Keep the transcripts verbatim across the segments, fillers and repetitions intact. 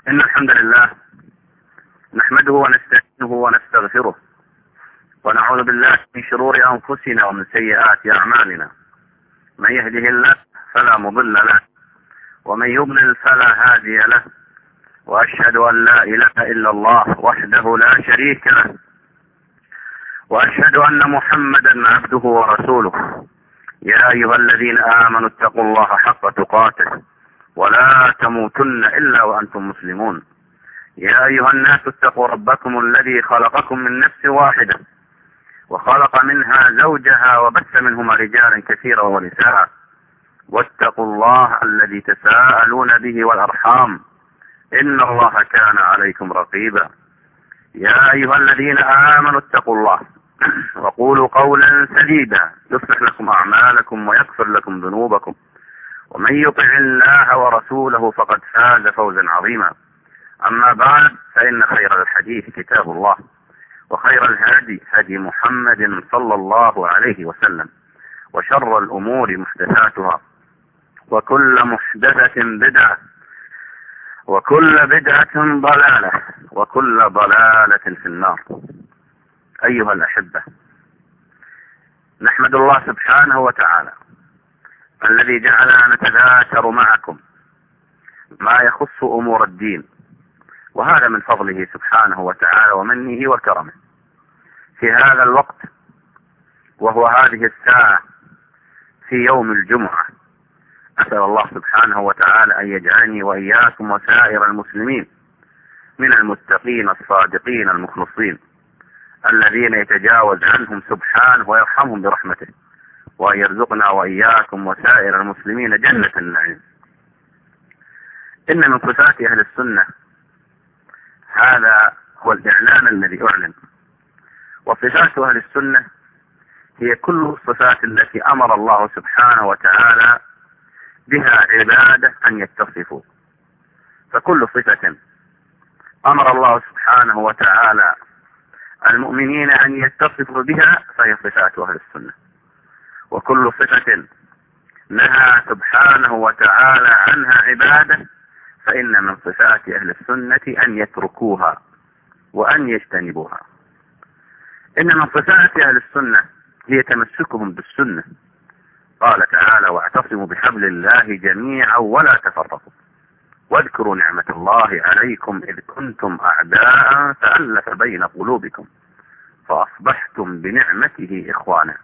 إن الحمد لله نحمده ونستعينه ونستغفره ونعوذ بالله من شرور أنفسنا ومن سيئات أعمالنا. من يهده الله فلا مضل له ومن يضلل فلا هادي له، وأشهد أن لا إله إلا الله وحده لا شريك له، وأشهد أن محمدا عبده ورسوله. يا أيها الذين آمنوا اتقوا الله حق تقاته ولا تموتن إلا وأنتم مسلمون. يا أيها الناس اتقوا ربكم الذي خلقكم من نفس واحدة وخلق منها زوجها وبث منهما رجالا كثيرا ونساء، واتقوا الله الذي تساءلون به والأرحام إن الله كان عليكم رقيبا. يا أيها الذين آمنوا اتقوا الله وقولوا قولا سديدا يصلح لكم أعمالكم ويغفر لكم ذنوبكم، ومن يطع الله ورسوله فقد فاز فوزا عظيما. أما بعد، فإن خير الحديث كتاب الله، وخير الهدي هدي محمد صلى الله عليه وسلم، وشر الأمور محدثاتها، وكل محدثة بدعة، وكل بدعة ضلالة، وكل ضلالة في النار. أيها الأحبة، نحمد الله سبحانه وتعالى الذي جعلنا نتذاكر معكم ما يخص أمور الدين، وهذا من فضله سبحانه وتعالى ومنه وكرمه في هذا الوقت، وهو هذه الساعة في يوم الجمعة. أسأل الله سبحانه وتعالى أن يجعلني وإياكم وسائر المسلمين من المتقين الصادقين المخلصين الذين يتجاوز عنهم سبحانه ويرحمهم برحمته، وأن يرزقنا وإياكم وسائر المسلمين جنة النعيم. إن من صفات أهل السنة، هذا هو الإعلان الذي أعلن، وصفات أهل السنة هي كل الصفات التي أمر الله سبحانه وتعالى بها عباده أن يتصفوا. فكل صفة أمر الله سبحانه وتعالى المؤمنين أن يتصفوا بها فهي صفات أهل السنة، وكل صفة نهى سبحانه وتعالى عنها عباده فإن من صفات أهل السنة أن يتركوها وأن يجتنبوها. إن من صفات أهل السنة هي تمسكهم بالسنة. قال تعالى: واعتصموا بحبل الله جميعا ولا تفرقوا واذكروا نعمة الله عليكم إذ كنتم أعداء فألف بين قلوبكم فأصبحتم بنعمته إخوانا.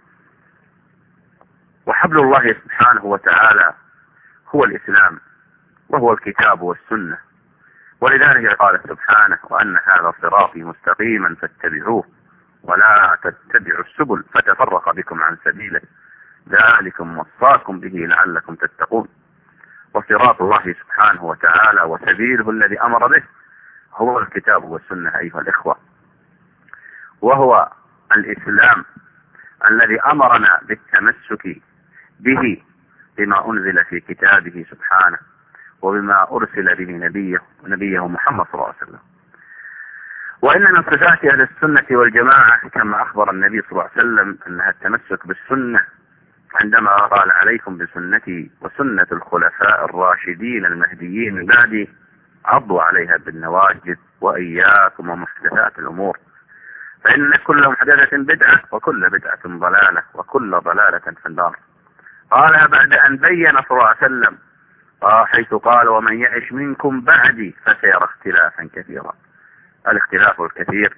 وحبل الله سبحانه وتعالى هو الإسلام، وهو الكتاب والسنة. ولذلك قال سبحانه: وأن هذا صراطي مستقيما فاتبعوه ولا تتبعوا السبل فتفرق بكم عن سبيله ذلكم وصاكم به لعلكم تتقون. وصراط الله سبحانه وتعالى وسبيله الذي أمر به هو الكتاب والسنة أيها الإخوة، وهو الإسلام الذي أمرنا بالتمسك به بما أنزل في كتابه سبحانه وبما أرسل به نبيه ونبيه محمد صلى الله عليه وسلم. وإن من صفات أهل السنة والجماعة كما أخبر النبي صلى الله عليه وسلم أنها التمسك بالسنة، عندما قال: عليكم بسنتي وسنة الخلفاء الراشدين المهديين من بعدي عضوا عليها بالنواجذ وإياكم ومحدثات الأمور فإن كل محدثة بدعة وكل بدعة ضلالة وكل ضلالة في النار. قالها بعد أن بين صلى الله عليه وسلم حيث قال: ومن يعش منكم بعدي فسيرى اختلافا كثيرا. الاختلاف الكثير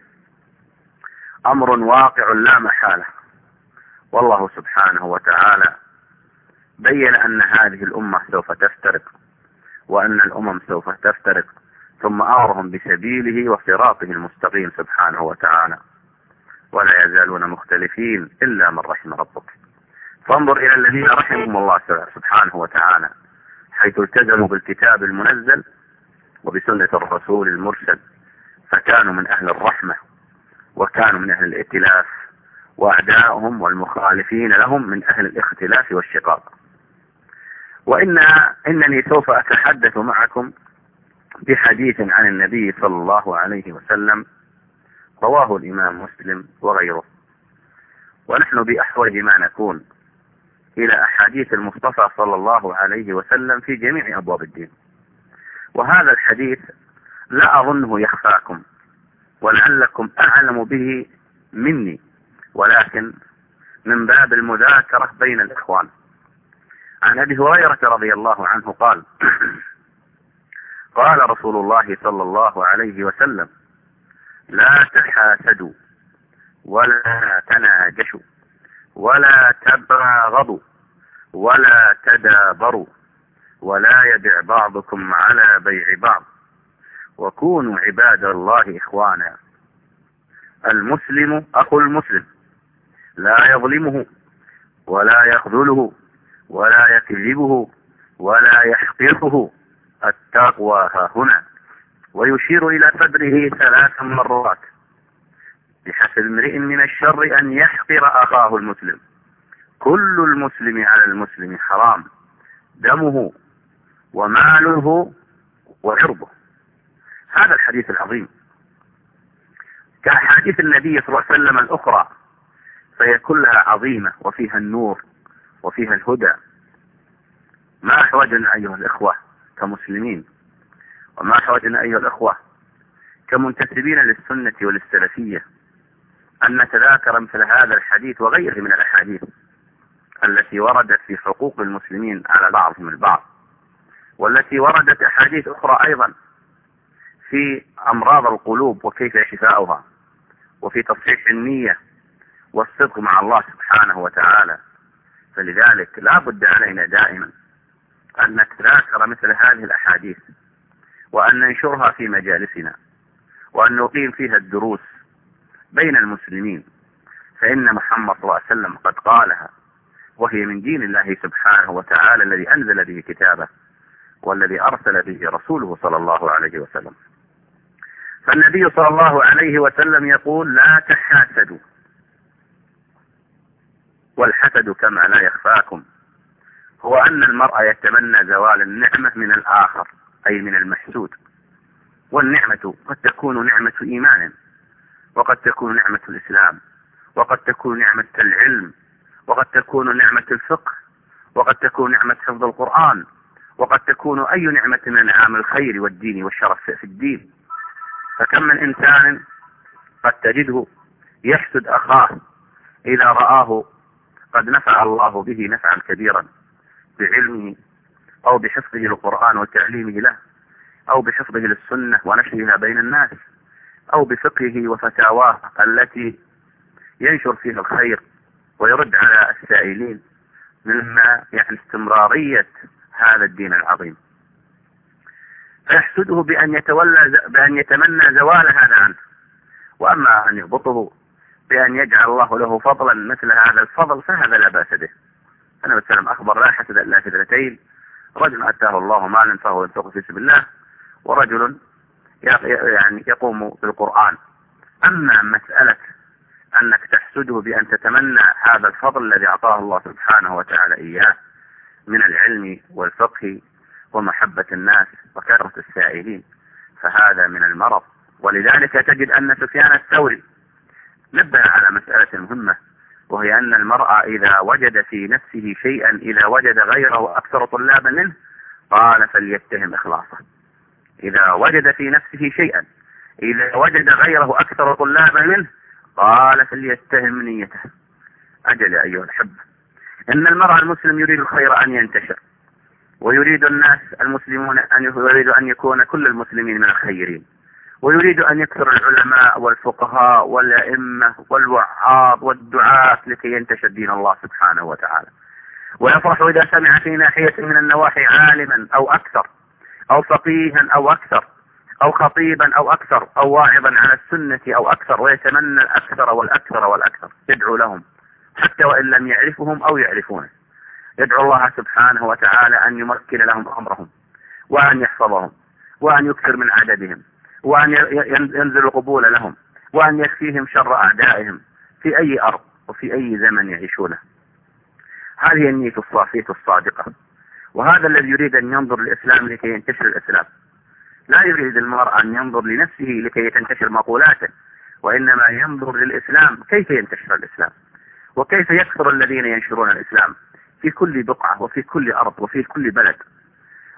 أمر واقع لا محالة، والله سبحانه وتعالى بين أن هذه الأمة سوف تفترق وأن الأمم سوف تفترق، ثم أمرهم بسبيله وصراطه المستقيم سبحانه وتعالى، ولا يزالون مختلفين إلا من رحم ربك. فانظر إلى الذين رحمهم الله سبحانه وتعالى حيث التزموا بالكتاب المنزل وبسنة الرسول المرسل، فكانوا من أهل الرحمة وكانوا من أهل الائتلاف، وأعداؤهم والمخالفين لهم من أهل الاختلاف والشقاق. وإن إنني سوف أتحدث معكم بحديث عن النبي صلى الله عليه وسلم رواه الإمام مسلم وغيره، ونحن بأحوج ما نكون إلى أحاديث المصطفى صلى الله عليه وسلم في جميع أبواب الدين. وهذا الحديث لا أظنه يخفاكم ولعلكم أعلم به مني، ولكن من باب المذاكرة بين الإخوان. عن أبي هريرة رضي الله عنه قال قال رسول الله صلى الله عليه وسلم: لا تحاسدوا ولا تناجشوا ولا تباغضوا ولا تدابروا ولا يبع بعضكم على بيع بعض، وكونوا عباد الله إخوانا. المسلم أخو المسلم، لا يظلمه ولا يخذله ولا يكذبه ولا يحقره، التقوى ها هنا. ويشير إلى صدره ثلاث مرات: بحسب امرئ من الشر أن يحقر أخاه المسلم، كل المسلم على المسلم حرام، دمه وماله وعرضه. هذا الحديث العظيم كأحاديث النبي صلى الله عليه وسلم الأخرى، فهي كلها عظيمة وفيها النور وفيها الهدى. ما أحوجنا أيها الإخوة كمسلمين، وما أحوجنا أيها الإخوة كمنتسبين للسنة وللسلفية، أن نتذاكر مثل هذا الحديث وغيره من الأحاديث التي وردت في حقوق المسلمين على بعضهم البعض، والتي وردت أحاديث أخرى أيضا في أمراض القلوب وكيف شفاؤها، وفي تصحيح النية والصدق مع الله سبحانه وتعالى. فلذلك لا بد علينا دائما أن نتذاكر مثل هذه الأحاديث، وأن ننشرها في مجالسنا، وأن نقيم فيها الدروس بين المسلمين، فإن محمد صلى الله عليه وسلم قد قالها، وهي من دين الله سبحانه وتعالى الذي أنزل به كتابه والذي أرسل به رسوله صلى الله عليه وسلم. فالنبي صلى الله عليه وسلم يقول: لا تحاسدوا. والحسد كما لا يخفاكم هو أن المرء يتمنى زوال النعمة من الآخر، أي من المحسود. والنعمة قد تكون نعمة إيمان، وقد تكون نعمة الإسلام، وقد تكون نعمة العلم، وقد تكون نعمة الفقه، وقد تكون نعمة حفظ القرآن، وقد تكون أي نعمة من نعم الخير والدين والشرف في الدين. فكم من إنسان قد تجده يحسد أخاه إذا رآه قد نفع الله به نفعا كبيرا بعلمه، أو بحفظه للقرآن وتعليمه له، أو بحفظه للسنة ونشرها بين الناس، أو بفقهه وفتاواه التي ينشر فيها الخير ويرد على السائلين، مما يعني استمرارية هذا الدين العظيم. فيحسده بأن يتولى بأن يتمنى زوال هذا عنه، وأما أن يغبطه بأن يجعل الله له فضلا مثل هذا الفضل فهذا لا بأس به. النبي صلى الله عليه وسلم أخبر: لا حسد إلا في اثنتين: رجل أتاه الله مالا فهو ينفقه في سبيل الله، ورجل يعني يقوم بالقرآن. أما مسألة أنك تحسده بأن تتمنى هذا الفضل الذي أعطاه الله سبحانه وتعالى إياه من العلم والفقه ومحبة الناس وكثرة السائلين، فهذا من المرض. ولذلك تجد أن سفيان الثوري نبه على مسألة مهمة، وهي أن المرأة إذا وجد في نفسه شيئا إذا وجد غيره أكثر طلابا منه قال: فليتهم إخلاصه. إذا وجد في نفسه شيئا إذا وجد غيره أكثر طلابا منه قال: فليتهم نيته. أجل يا أيها الحب، إن المرأة المسلم يريد الخير أن ينتشر، ويريد الناس المسلمون أن يريد أن يكون كل المسلمين من الخيرين، ويريد أن يكثر العلماء والفقهاء والأئمة والوعاظ والدعاة لكي ينتشر دين الله سبحانه وتعالى. ويفرح إذا سمع في ناحية من النواحي عالما أو أكثر، أو فقيها أو أكثر، أو خطيبا أو أكثر، أو واعظا على السنة أو أكثر، ويتمنى الأكثر والأكثر والأكثر. يدعو لهم حتى وإن لم يعرفهم أو يعرفونه، يدعو الله سبحانه وتعالى أن يمكن لهم أمرهم، وأن يحفظهم، وأن يكثر من عددهم، وأن ينزل قبول لهم، وأن يكفيهم شر أعدائهم في أي أرض وفي أي زمن يعيشونه. هذه النية الصافية الصادقة، وهذا الذي يريد أن ينظر للإسلام لكي ينتشر الإسلام. لا يريد المرء أن ينظر لنفسه لكي تنتشر مقولاته، وإنما ينظر للإسلام كيف ينتشر الإسلام، وكيف يكثر الذين ينشرون الإسلام في كل بقعة وفي كل أرض وفي كل بلد.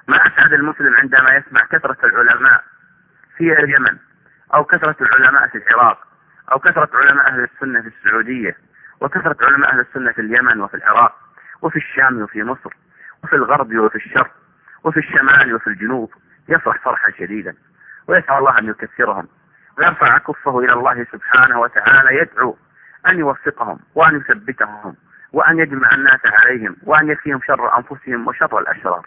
ما أسعد المسلم عندما يسمع كثرة العلماء في اليمن، أو كثرة العلماء في العراق، أو كثرة علماء أهل السنة في السعودية، وكثرة علماء أهل السنة في اليمن وفي العراق وفي الشام وفي مصر وفي الغرب وفي الشرق وفي الشمال وفي الجنوب. يفرح فرحا شديدا ويسأل الله أن يكثرهم ويرفع كفه إلى الله سبحانه وتعالى، يدعو أن يوفقهم وأن يثبتهم وأن يجمع الناس عليهم وأن يكفيهم شر أنفسهم وشر الأشرار.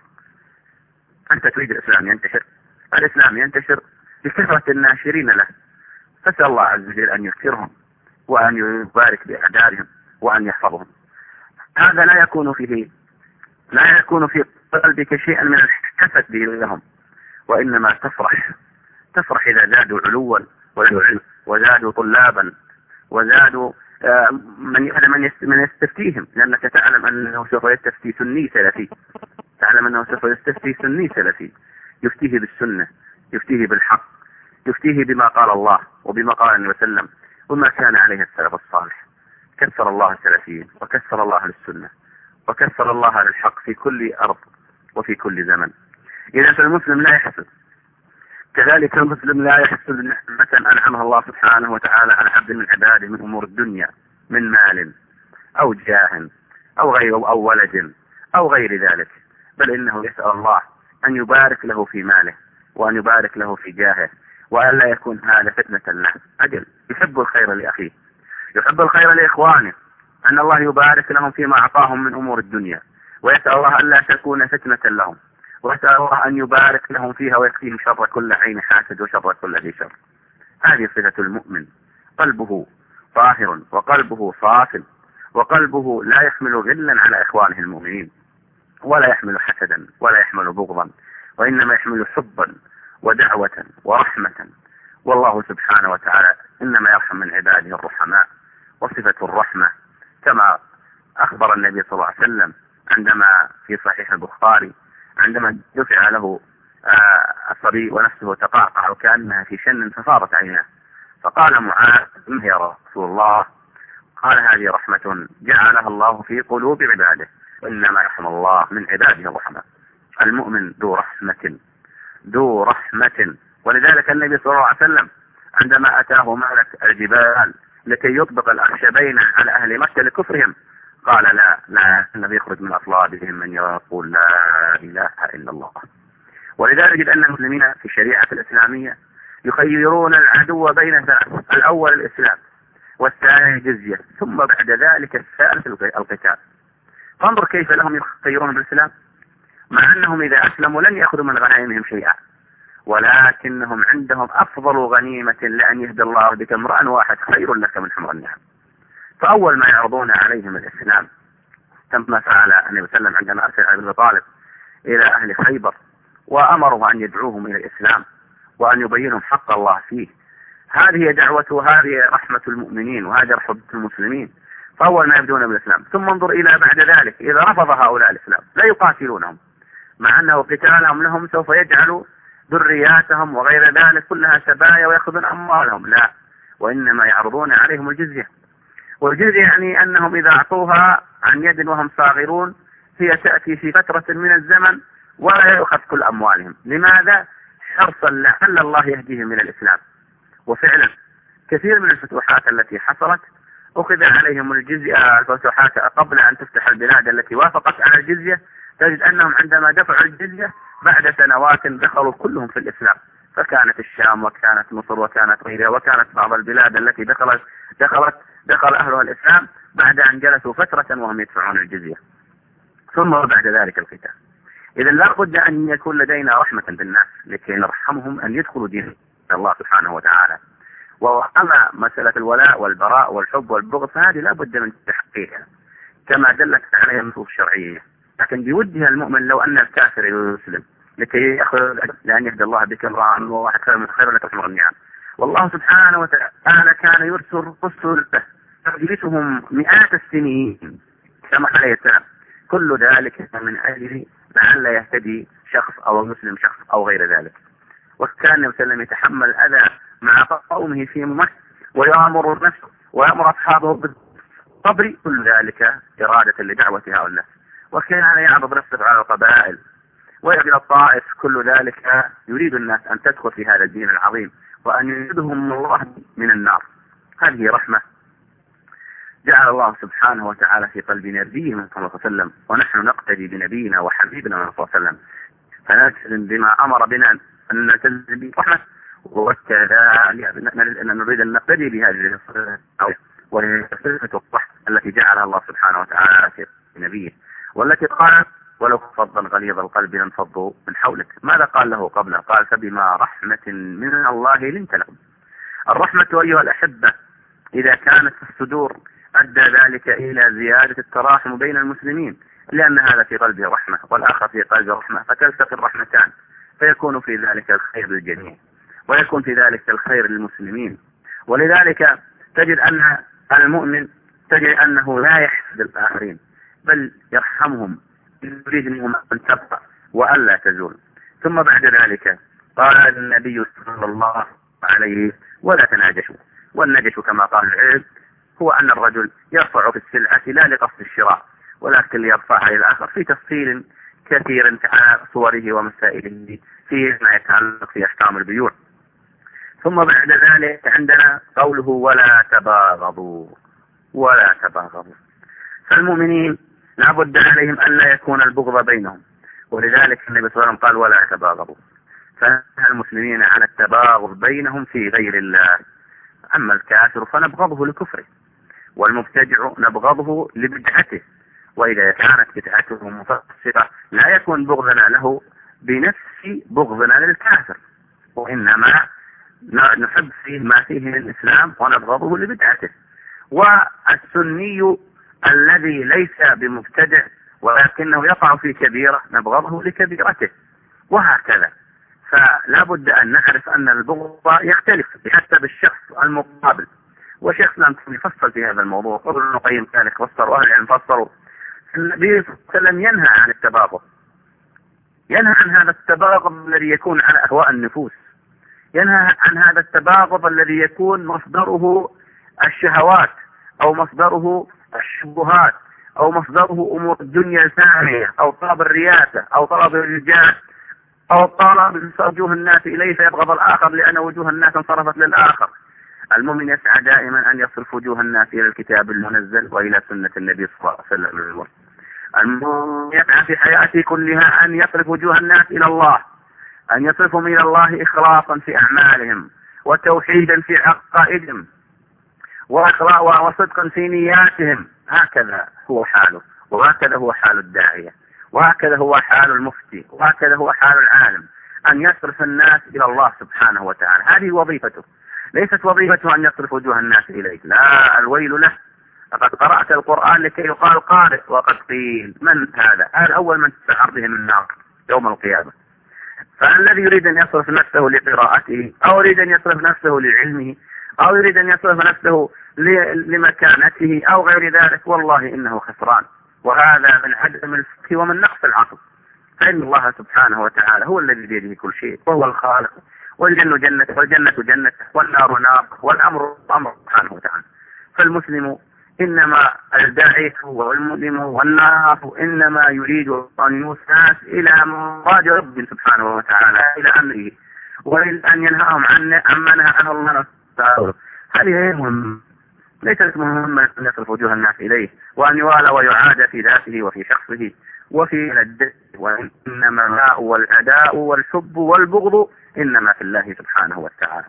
أنت تريد الإسلام ينتشر، الإسلام ينتشر بكثرة الناشرين له، فسأل الله عز وجل أن يكثرهم وأن يبارك بأعدادهم وأن يحفظهم. هذا لا يكون فيه لا يكون في قلبك شيئا من الحسد لهم، وإنما تفرح تفرح إذا زادوا علوا وزادوا طلابا وزادوا من من يستفتيهم، لأنك تعلم أنه سوف يستفتي سني سلفي، تعلم أنه سوف يستفتي سني سلفي يفتيه بالسنة، يفتيه بالحق، يفتيه بما قال الله وبما قال النبي صلى الله عليه وسلم وما كان عليه السلف الصالح. كثر الله السلفيين وكثر الله للسنة وكثر الله للحق في كل أرض وفي كل زمن. إذا فالمسلم لا يحسد، كذلك المسلم لا يحسد نعمة أنعمها الله سبحانه وتعالى على عبد من عباده من أمور الدنيا، من مال أو جاه أو غير أو ولد أو غير ذلك، بل إنه يسأل الله أن يبارك له في ماله وأن يبارك له في جاهه وأن لا يكون هذا فتنة له. أجل يحب الخير لأخيه، يحب الخير لإخوانه، أن الله يبارك لهم فيما أعطاهم من أمور الدنيا، ويسأل الله أن لا تكون فتنة لهم، ويسأل الله أن يبارك لهم فيها ويكفيهم شر كل عين حاسد وشر كل ذي شر. هذه صفة المؤمن، قلبه طاهر وقلبه صاف وقلبه لا يحمل غلا على إخوانه المؤمنين، ولا يحمل حسدا ولا يحمل بغضا، وإنما يحمل حبا ودعوة ورحمة. والله سبحانه وتعالى إنما يرحم من عباده الرحماء. وصفة الرحمة كما أخبر النبي صلى الله عليه وسلم عندما في صحيح البخاري عندما دفع له الصبي ونفسه تقعقع وكأنها في شن فصارت عيناه، فقال معاذ ما يا رسول الله؟ قال هذه رحمة جعلها الله في قلوب عباده، وإنما يرحم الله من عباده الرحماء. المؤمن ذو رحمة ذو رحمة. ولذلك النبي صلى الله عليه وسلم عندما أتاه ملك الجبال لكي يطبق الأخشبين على أهل مكة لكفرهم قال لا لا الذي يخرج من أصلابهم من يقول لا إله إلا الله. ولذلك أن المسلمين في الشريعة الإسلامية يخيرون العدو بين ثلاث: الأول الإسلام، والثاني الجزية، ثم بعد ذلك الثالث القتال. فانظر كيف لهم يخيرون بالإسلام، مع أنهم إذا أسلموا لن يأخذوا من غنائمهم شيئا، ولكنهم عندهم أفضل غنيمة لأن يهدي الله بك امرأ واحد خير لك من حمر النعم. فأول ما يعرضون عليهم الإسلام، كما فعل النبي صلى الله عليه وسلم عندما أرسل علي بن أبي طالب إلى أهل خيبر وأمره أن يدعوهم إلى الإسلام وأن يبينهم حق الله فيه. هذه دعوته، هذه رحمة المؤمنين، وهذه رحمة المسلمين. فأول ما يبدون بالإسلام، ثم انظر إلى بعد ذلك إذا رفض هؤلاء الإسلام لا يقاتلونهم، مع أنه قتالهم لهم سوف يجعل ذرياتهم وغير ذلك كلها سبايا ويأخذون أموالهم، لا، وإنما يعرضون عليهم الجزية. والجزية يعني أنهم إذا أعطوها عن يد وهم صاغرون هي تأتي في فترة من الزمن ولا يأخذ كل أموالهم. لماذا؟ حرصا لعل الله يهديهم إلى الإسلام. وفعلا كثير من الفتوحات التي حصلت أخذ عليهم الجزية، الفتوحات قبل أن تفتح البلاد التي وافقت على الجزية، تجد أنهم عندما دفعوا الجزية بعد سنوات دخلوا كلهم في الإسلام. فكانت الشام وكانت مصر وكانت غيرها وكانت بعض البلاد التي دخلت دخلت دخل أهلها الإسلام بعد أن جلسوا فترة وهم يدفعون الجزية، ثم بعد ذلك القتال. إذا لا بد أن يكون لدينا رحمة بالناس لكي نرحمهم أن يدخلوا دين الله سبحانه وتعالى. وأما مسألة الولاء والبراء والحب والبغض فهذه لا بد من تحقيقها كما دلت عليها النصوص الشرعية، لكن بودها المؤمن لو أن الكافر يسلم لكي يأخذ لأن يهدي الله بك امرأ وواحد خير من خير لك حمر النعم. والله سبحانه وتعالى كان يرسل رسله يجلسهم مئات السنين كما عليه السلام، كل ذلك من أجل لعل يهتدي شخص أو مسلم شخص أو غير ذلك. وكان النبي صلى الله عليه وسلم يتحمل الأذى مع قومه في مكة ويأمر نفسه ويأمر أصحابه بالصبر، كل ذلك إرادة لدعوة هؤلاء الناس. وكان يعرض نفسه على القبائل ويقبل الطائف، كل ذلك يريد الناس أن تدخل في هذا الدين العظيم وأن يريدهم الله من النار. هذه رحمة جعل الله سبحانه وتعالى في قلب نبيه صلى الله عليه وسلم، ونحن نقتدي بنبينا وحبيبنا صلى الله عليه وسلم، فنلتزم بما أمر بنا أن نلتزم به رحمة، وكذلك نريد أن نقتدي بهذه الصفة وهي صفة الرحمة التي جعلها الله سبحانه وتعالى في نبيه، والتي قال ولو فضا غليظ القلب لانفضوا من حولك. ماذا قال له قبله؟ قال فبما رحمة من الله لنت لهم. الرحمة أيها الأحبة إذا كانت في الصدور أدى ذلك إلى زيادة التراحم بين المسلمين، لأن هذا في قلبه رحمة والآخر في قلبه رحمة، فتلتقي الرحمتان فيكون في ذلك الخير للجميع ويكون في ذلك الخير للمسلمين. ولذلك تجد أن المؤمن تجد أنه لا يحسد الآخرين بل يرحمهم، يريد منهم أن تبقى وألا تزول. ثم بعد ذلك قال النبي صلى الله عليه ولا تناجشوا، والنجش كما قال العلم هو أن الرجل يرفع في السلعة لا لقصد الشراء ولكن ليرفعها إلى الآخر في تفصيل كثير على صوره ومسائله في ما يتعلق في أحكام البيوع. ثم بعد ذلك عندنا قوله ولا تباغضوا ولا تباغضوا. فالمؤمنين لابد عليهم أن لا يكون البغض بينهم، ولذلك النبي صلى الله عليه وسلم قال ولا تباغضوا، فنهى المسلمين عن التباغض بينهم في غير الله. أما الكافر فنبغضه لكفره، والمبتدع نبغضه لبدعته، وإذا كانت بدعته مفسرة لا يكون بغضنا له بنفس بغضنا للكافر، وإنما نحب فيه ما فيه من الإسلام ونبغضه لبدعته. والسني الذي ليس بمبتدع ولكنه يقع في كبيرة نبغضه لكبيرته، وهكذا. فلا بد أن نعرف أن البغض يختلف بحسب الشخص المقابل، وشيخ الإسلام يفصل في هذا الموضوع، قبل ابن القيم ذلك فسر وأهل العلم فسروا. النبي صلى الله عليه وسلم ينهى عن التباغض، ينهى عن هذا التباغض الذي يكون على أهواء النفوس، ينهى عن هذا التباغض الذي يكون مصدره الشهوات أو مصدره الشبهات أو مصدره أمور الدنيا الثانية أو طلب الرياسة أو طلب الرجال أو طلب وجوه الناس إليه فيبغض الآخر لأن وجوه الناس انصرفت للآخر. المؤمن يسعى دائما أن يصرف وجوه الناس إلى الكتاب المنزل وإلى سنة النبي صلى الله عليه وسلم. المؤمن يسعى في حياته كلها أن يصرف وجوه الناس إلى الله، أن يصرفهم إلى الله إخلاصا في أعمالهم وتوحيدا في عقائدهم وصدقا في نياتهم. هكذا هو حاله، وهكذا هو حال الداعية، وهكذا هو حال المفتي، وهكذا هو حال العالم، أن يصرف الناس إلى الله سبحانه وتعالى. هذه وظيفته، ليست وظيفته أن يصرف وجوه الناس إليه، لا، الويل له. لقد قرأت القرآن لكي يقال قارئ، وقد قيل من هذا؟ هذا أول من تسعر به من النار يوم القيامة. فالذي يريد أن يصرف نفسه لقراءته أو يريد أن يصرف نفسه لعلمه أو يريد أن يصرف نفسه لمكانته أو غير ذلك، والله إنه خسران، وهذا من عدم الفقه ومن نقص العقل. فإن الله سبحانه وتعالى هو الذي بيده كل شيء، وهو الخالق، والجنة جنة والجنة جنة والنار نار، والأمر أمر سبحانه وتعالى. فالمسلم إنما الداعي والمؤمن والنار إنما يريد أن يوساس إلى مراد رب سبحانه وتعالى، إلى أمره، وإلى أن ينهاهم عن عما نهى عنه الله تعالى. هذه مهمة، ليست مهمة أن يصرف وجوه الناس إليه وأن يوالى ويعاد في ذاته وفي شخصه وفي لدته، وإنما الماء والأداء والحب والبغض إنما في الله سبحانه وتعالى.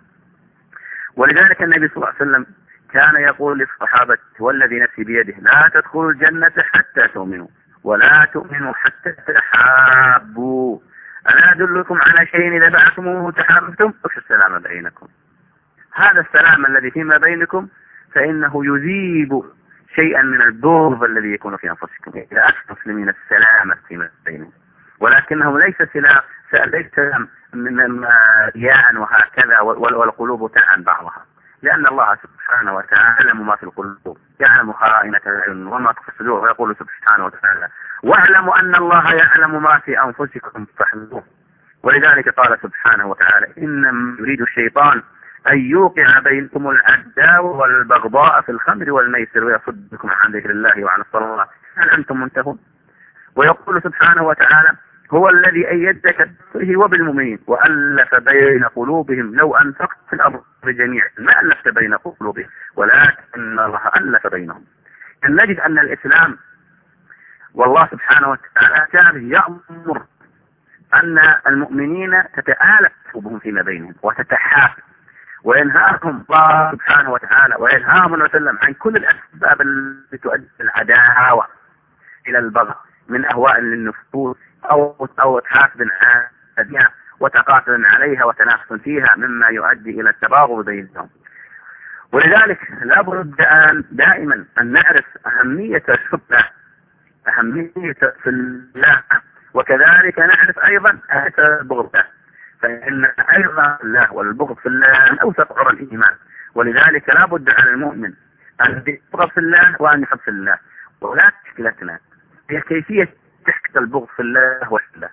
ولذلك النبي صلى الله عليه وسلم كان يقول للصحابة والذي نفسي بيده لا تدخلوا الجنة حتى تؤمنوا ولا تؤمنوا حتى تحابوا، ألا أدلكم على شيء إذا بعتموه تحاببتم؟ افشوا السلام بينكم. هذا السلام الذي فيما بينكم فإنه يذيب شيئا من البغض الذي يكون في أنفسكم. إذا أكثر المسلمين السلام فيما بينهم، ولكنه ليس سلام ليس من رياء وهكذا والقلوب تعن بعضها، لأن الله سبحانه وتعالى يعلم ما في القلوب، يعلم خائنة الأعين وما في الصدور، ويقول سبحانه وتعالى واعلموا أن الله يعلم ما في أنفسكم فاحذروه. ولذلك قال سبحانه وتعالى إنما يريد الشيطان أن يوقع بينكم العداوة والبغضاء في الخمر والميسر ويصدكم عن ذكر الله وعن الصلاة، هل أنتم منتهون؟ ويقول سبحانه وتعالى هو الذي أيدك به وبالمؤمنين وألف بين قلوبهم لو أنفقت في الأرض جميعا ما ألفت بين قلوبهم ولكن الله ألف بينهم. نجد أن الإسلام والله سبحانه وتعالى كان يأمر أن المؤمنين تتآلف قلوبهم فيما بينهم وتتحاب، وينهاهم الله سبحانه وتعالى وينهاهم النبي صلى الله عليه وسلم عن كل الأسباب التي تؤدي العداوة إلى البغض من أهواء للنفوس أو أو تحاسد عليها وتقاتل عليها وتنافس فيها مما يؤدي إلى التباغض بينهم. ولذلك لابد أن دائما أن نعرف أهمية الحب، أهمية في الله، وكذلك نعرف أيضا أهمية البغض، فإن أيضا الله والبغض في الله من أوثق عرى الإيمان. ولذلك لابد على المؤمن أن يبغض في الله وأن يحب في الله. ولا مشكلتنا هي كيفية تحكي البغض في الله وحده،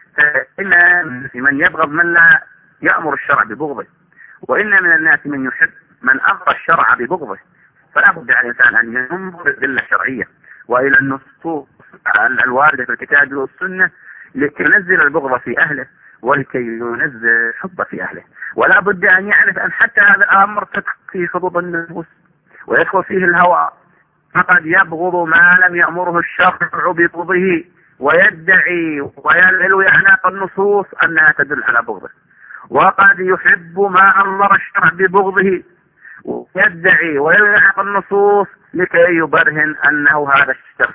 فإن من يبغض من لا يأمر الشرع ببغضه، وإن من الناس من يحب من أمر الشرع ببغضه. فلا بد على الإنسان أن ينظر للأدلة الشرعية وإلى النصوص الواردة في الكتاب والسنة لكي ينزل البغض في أهله ولكي ينزل الحب في أهله. ولا بد أن يعرف أن حتى هذا الأمر تدخل في حدود النفوس ويدخل فيه الهوى، فقد يبغض ما لم يأمره الشرع ببغضه ويدعي ويلوي أعناق النصوص أنها تدل على بغضه، وقد يحب ما أمر الشرع ببغضه ويدعي ويلوي أعناق النصوص لكي يبرهن أنه هذا الشخص.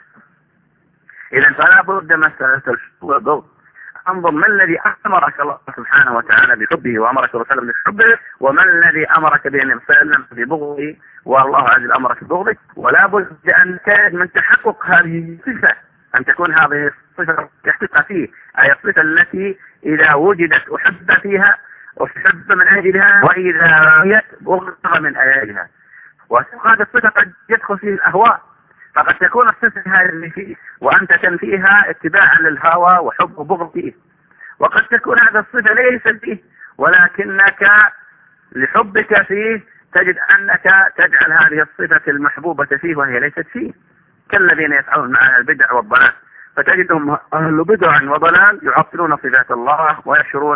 إذا فلا بد مسألة الحب والبغض. انظر ما الذي أمرك الله سبحانه وتعالى بحبه وأمرك رسول الله بحبه، وما الذي أمرك به النبي صلى الله عليه وسلم ببغضه، والله عز وجل أمرك ببغضه. ولا بد أن تجد من تحقق هذه الصفة أن تكون هذه الصفة تحقق فيه، أي الصفة التي إذا وجدت أحب فيها أحب من أجلها وإذا رأيت بغض من أجلها. وهذه الصفة قد يدخل فيه الأهواء، فقد تكون الصفة هذه فيه وأنت تنفيها اتباعا للهوى وحب وبغض فيه، وقد تكون هذا الصفة ليست فيه ولكنك لحبك فيه تجد أنك تجعل هذه الصفة المحبوبة فيه وهي ليست فيه، كالذين يسعون مع البدع والضلال، فتجدهم أهل بدع وضلال يعطلون صفات الله ويشرون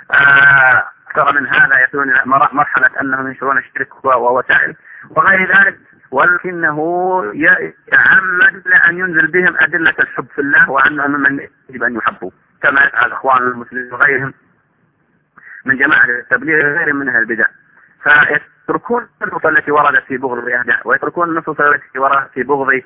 أكثر من هذا، يكون مرحلة أنهم ينشرون الشرك ووسائل وغير ذلك، ولكنه يتعمد أن ينزل بهم أدلة الحب في الله وأنهم من يجب أن يحبوا، كما يفعل الأخوان المسلمين وغيرهم من جماعة التبليغ غير من أهل البدع، فيتركون النصوص التي وردت في بغض الأهداء ويتركون النصوص التي وردت في بغض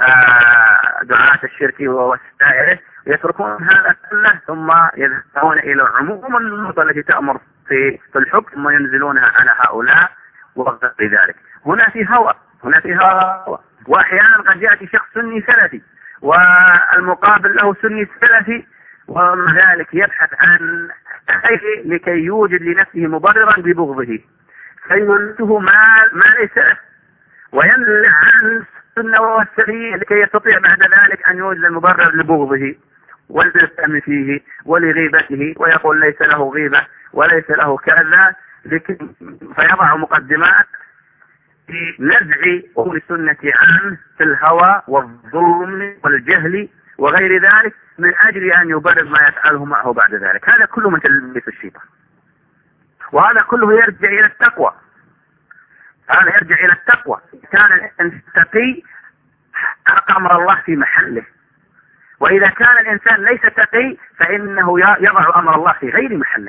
دعاة الشرك ووسائله، يتركون هذا كله ثم يذهبون إلى عموم النصوص التي تأمر في الحب ثم ينزلونها على هؤلاء وغير ذلك. هنا في هوى، هنا في هوى، وأحيانا قد يأتي شخص سني سلفي والمقابل له سني سلفي ومع ذلك يبحث عن شيء لكي يوجد لنفسه مبررا ببغضه فيولده ما ما ليس له ويمنع عن السنة والسرية لكي يستطيع بعد ذلك أن يوجد المبرر لبغضه والإسلام فيه ولغيبته، ويقول ليس له غيبة وليس له كذا، لكن فيضع مقدمات في نزع أهل السنة عنه في الهوى والظلم والجهل وغير ذلك من أجل أن يبرر ما يفعله معه بعد ذلك. هذا كله من تلبيس الشيطان، وهذا كله يرجع إلى التقوى. هذا يرجع إلى التقوى. كان الإنسان تقي حق أمر الله في محله، وإذا كان الإنسان ليس تقي فإنه يضع أمر الله في غير محله.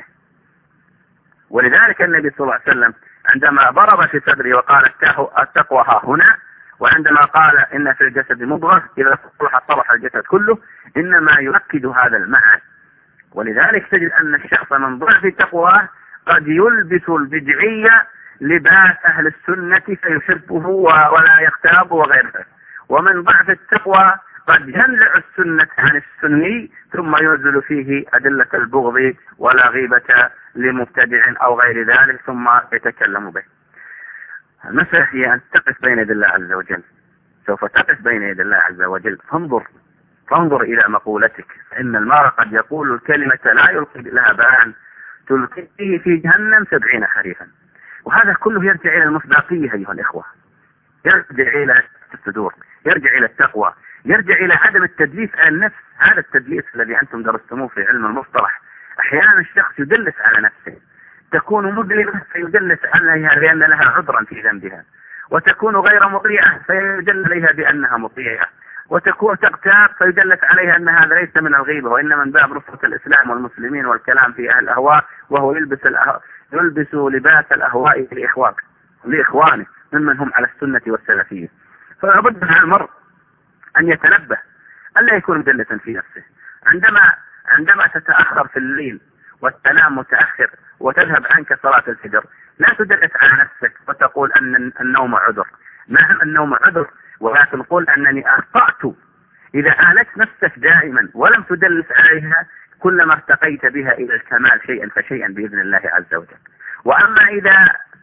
ولذلك النبي صلى الله عليه وسلم عندما ضرب في صدره وقال التقوى ها هنا، وعندما قال إن في الجسد مضغة إذا صلح صلح الجسد كله، إنما يؤكد هذا المعنى. ولذلك تجد أن الشخص من ضعف التقوى قد يلبس البدعية لباس أهل السنة فيحبه ولا يغتاب وغير ذلك، ومن ضعف التقوى قد ينزع السنة عن السني ثم ينزل فيه أدلة البغض ولا غيبة لمبتدع أو غير ذلك ثم يتكلم به. المسألة هي أن تقف بين يد الله عز وجل، سوف تقف بين يد الله عز وجل فانظر فانظر إلى مقولتك، إن المرء قد يقول الكلمة لا يلقي لها بالا تلقيه في جهنم سبعين خريفا. وهذا كله يرجع إلى المصداقية أيها الإخوة، يرجع إلى الصدور، يرجع إلى التقوى، يرجع إلى عدم التدليس على النفس. هذا التدليس الذي أنتم درستموه في علم المصطلح، أحيانا الشخص يدلس على نفسه، تكون مظلمة فيدلس عليها بأن لها عذرا في ذنبها، وتكون غير مطيعة فيدل عليها بأنها مطيعة، وتكون تغتاب فيدلس عليها أن هذا ليس من الغيبة وإنما من باب نصرة الإسلام والمسلمين والكلام في أهل الأهواء، وهو يلبس الأه... يلبس لباس الأهواء لإخوانه لإخوانه ممن هم على السنة والسلفية. فلابد من المرء أن يتنبه ألا يكون مدلسا في نفسه. عندما عندما تتأخر في الليل وتنام متأخر وتذهب عنك صلاة الفجر، لا تدلس على نفسك وتقول أن النوم عذر. نعم النوم عذر، ولكن قل أنني أخطأت. إذا آلت نفسك دائما ولم تدلس عليها، كلما ارتقيت بها إلى الكمال شيئا فشيئا بإذن الله عز وجل. وأما إذا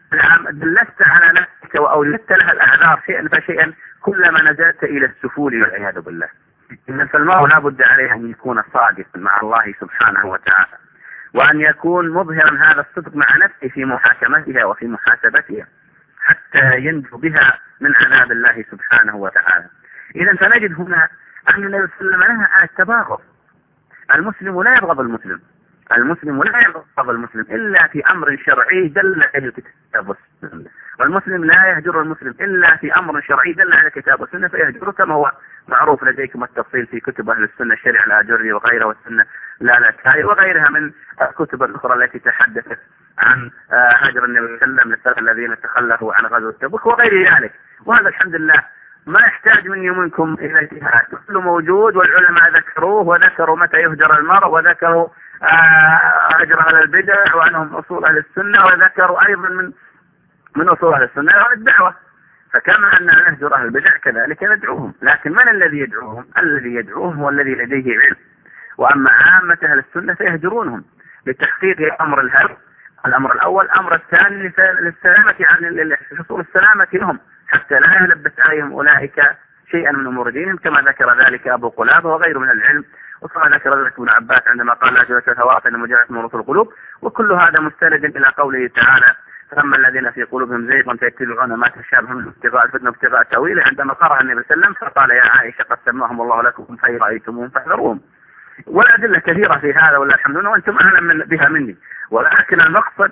دلست على نفسك وأولدت لها الأعذار شيئا فشيئا، كلما نزلت إلى السفول والعياذ بالله. إن فالمرء لا بد عليه أن يكون صادقا مع الله سبحانه وتعالى، وأن يكون مظهرا هذا الصدق مع نفسه في محاكمتها وفي محاسبتها حتى ينجو بها من عذاب الله سبحانه وتعالى. إذا فنجد هنا أن النبي صلى الله عليه وسلم نهى عن التباغض. المسلم لا يبغض المسلم، المسلم لا يبغض المسلم إلا في أمر شرعي دل على الكتاب والسنة، والمسلم لا يهجر المسلم إلا في أمر شرعي دل على الكتاب والسنة فيهجره، كما هو معروف لديكم التفصيل في كتب أهل السنة، الشريعة الآجري وغيرها، والسنة لا لا كاي وغيرها من الكتب الأخرى التي تحدثت عن هجر النبي صلى الله عليه وسلم الذين تخلفوا عن غزوة تبوك وغير ذلك. وهذا الحمد لله ما يحتاج مني ومنكم إلى اجتهاد، كله موجود، والعلماء ذكروه وذكروا متى يهجر المرء، وذكروا هجر أهل البدع وعنهم أصول أهل السنة، وذكروا أيضا من من أصول أهل السنة الدعوة. فكما أن نهجر أهل البدع كذلك ندعوهم، لكن من الذي يدعوهم؟ الذي يدعوهم هو الذي لديه علم. وأما عامة أهل السنة فيهجرونهم لتحقيق أمر الهجر، الأمر الأول. الأمر الثاني للسلامة عن حصول السلامة لهم، حتى لا يلبس عليهم أولئك شيئا من أمور دينهم، كما ذكر ذلك أبو قلابة وغيره من العلم، وكما ذكر ذلك ابن عباس عندما قال لا جلسة الهواء فإن مجالة مرض القلوب. وكل هذا مستند إلى قوله تعالى فأما الذين في قلوبهم زيغ فيتبعون ما تشابه من ابتغاء الفتنة وابتغاء تأويله، عندما قرأ النبي صلى الله عليه وسلم فقال يا عائشة قد سماهم الله لكم فإن رأيتموهم فاحذروهم. والأدلة كثيرة في هذا ولا الحمد لله وأنتم أعلم من بها مني، ولكن المقصد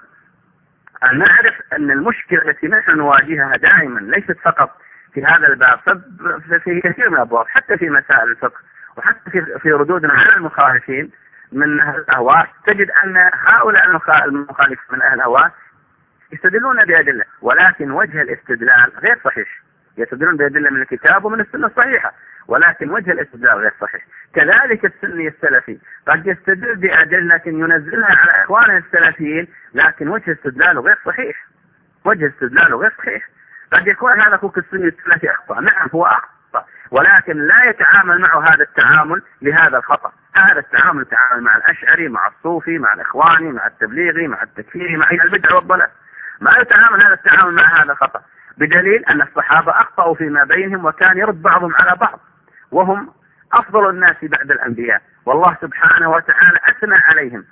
أن نعرف أن المشكلة التي نحن نواجهها دائما ليست فقط في هذا الباب، في كثير من الأبواب، حتى في مسائل الفقه وحتى في في ردودنا على المخالفين من أهل الأهواء، تجد أن هؤلاء المخالفين من أهل الأهواء يستدلون بأدلة، ولكن وجه الاستدلال غير صحيح. يستدلون بأدلة من الكتاب ومن السنة الصحيحة، ولكن وجه الاستدلال غير صحيح. كذلك السني السلفي قد يستدل بأدلة ينزلها على إخوانه السلفيين، لكن وجه استدلاله غير صحيح، وجه استدلاله غير صحيح. قد يكون هذا أخوك السني السلفي أخطأ، نعم هو أخطأ، ولكن لا يتعامل معه هذا التعامل لهذا الخطأ. هذا التعامل يتعامل مع الأشعري، مع الصوفي، مع الإخواني، مع التبليغي، مع التكفيري، مع البدع والضلال. ما يتعامل هذا التعامل مع هذا الخطأ، بدليل أن الصحابة أخطأوا فيما بينهم، وكان يرد بعضهم على بعض، وهم أفضل الناس بعد الأنبياء، والله سبحانه وتعالى أثنى عليهم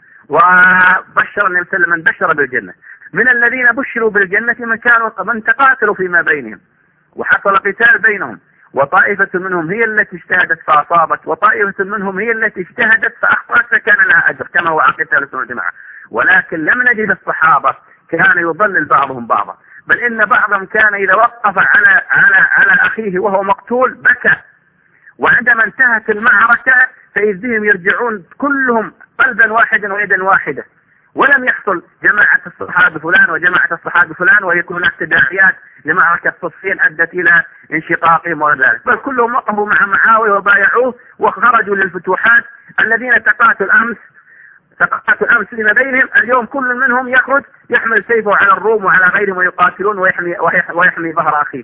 وبشر النبي صلى الله عليه وسلم من بشر بالجنة. من الذين بشروا بالجنة من كانوا من تقاتلوا فيما بينهم وحصل قتال بينهم، وطائفة منهم هي التي اجتهدت فأصابت، وطائفة منهم هي التي اجتهدت فأخطأت فكان لها أجر، كما هو عقيدة أهل السنة والجماعة. ولكن لم نجد الصحابة كان يضلل بعضهم بعضا، بل إن بعضهم كان إذا وقف على على على أخيه وهو مقتول بكى، وعندما انتهت المعركة فإذ بهم يرجعون كلهم قلبا واحدا ويدا واحدة، ولم يحصل جماعة الصحابة فلان وجماعة الصحابة فلان ويكون هناك تداعيات لمعركة صفين أدت إلى انشقاقهم وذلك، بل كلهم وقفوا مع معاوية وبايعوه وخرجوا للفتوحات. الذين تقاتلوا أمس تقاتلوا أمس فيما بينهم، اليوم كل منهم يخرج يحمل سيفه على الروم وعلى غيرهم ويقاتلون ويحمي, ويحمي ظهر أخيه.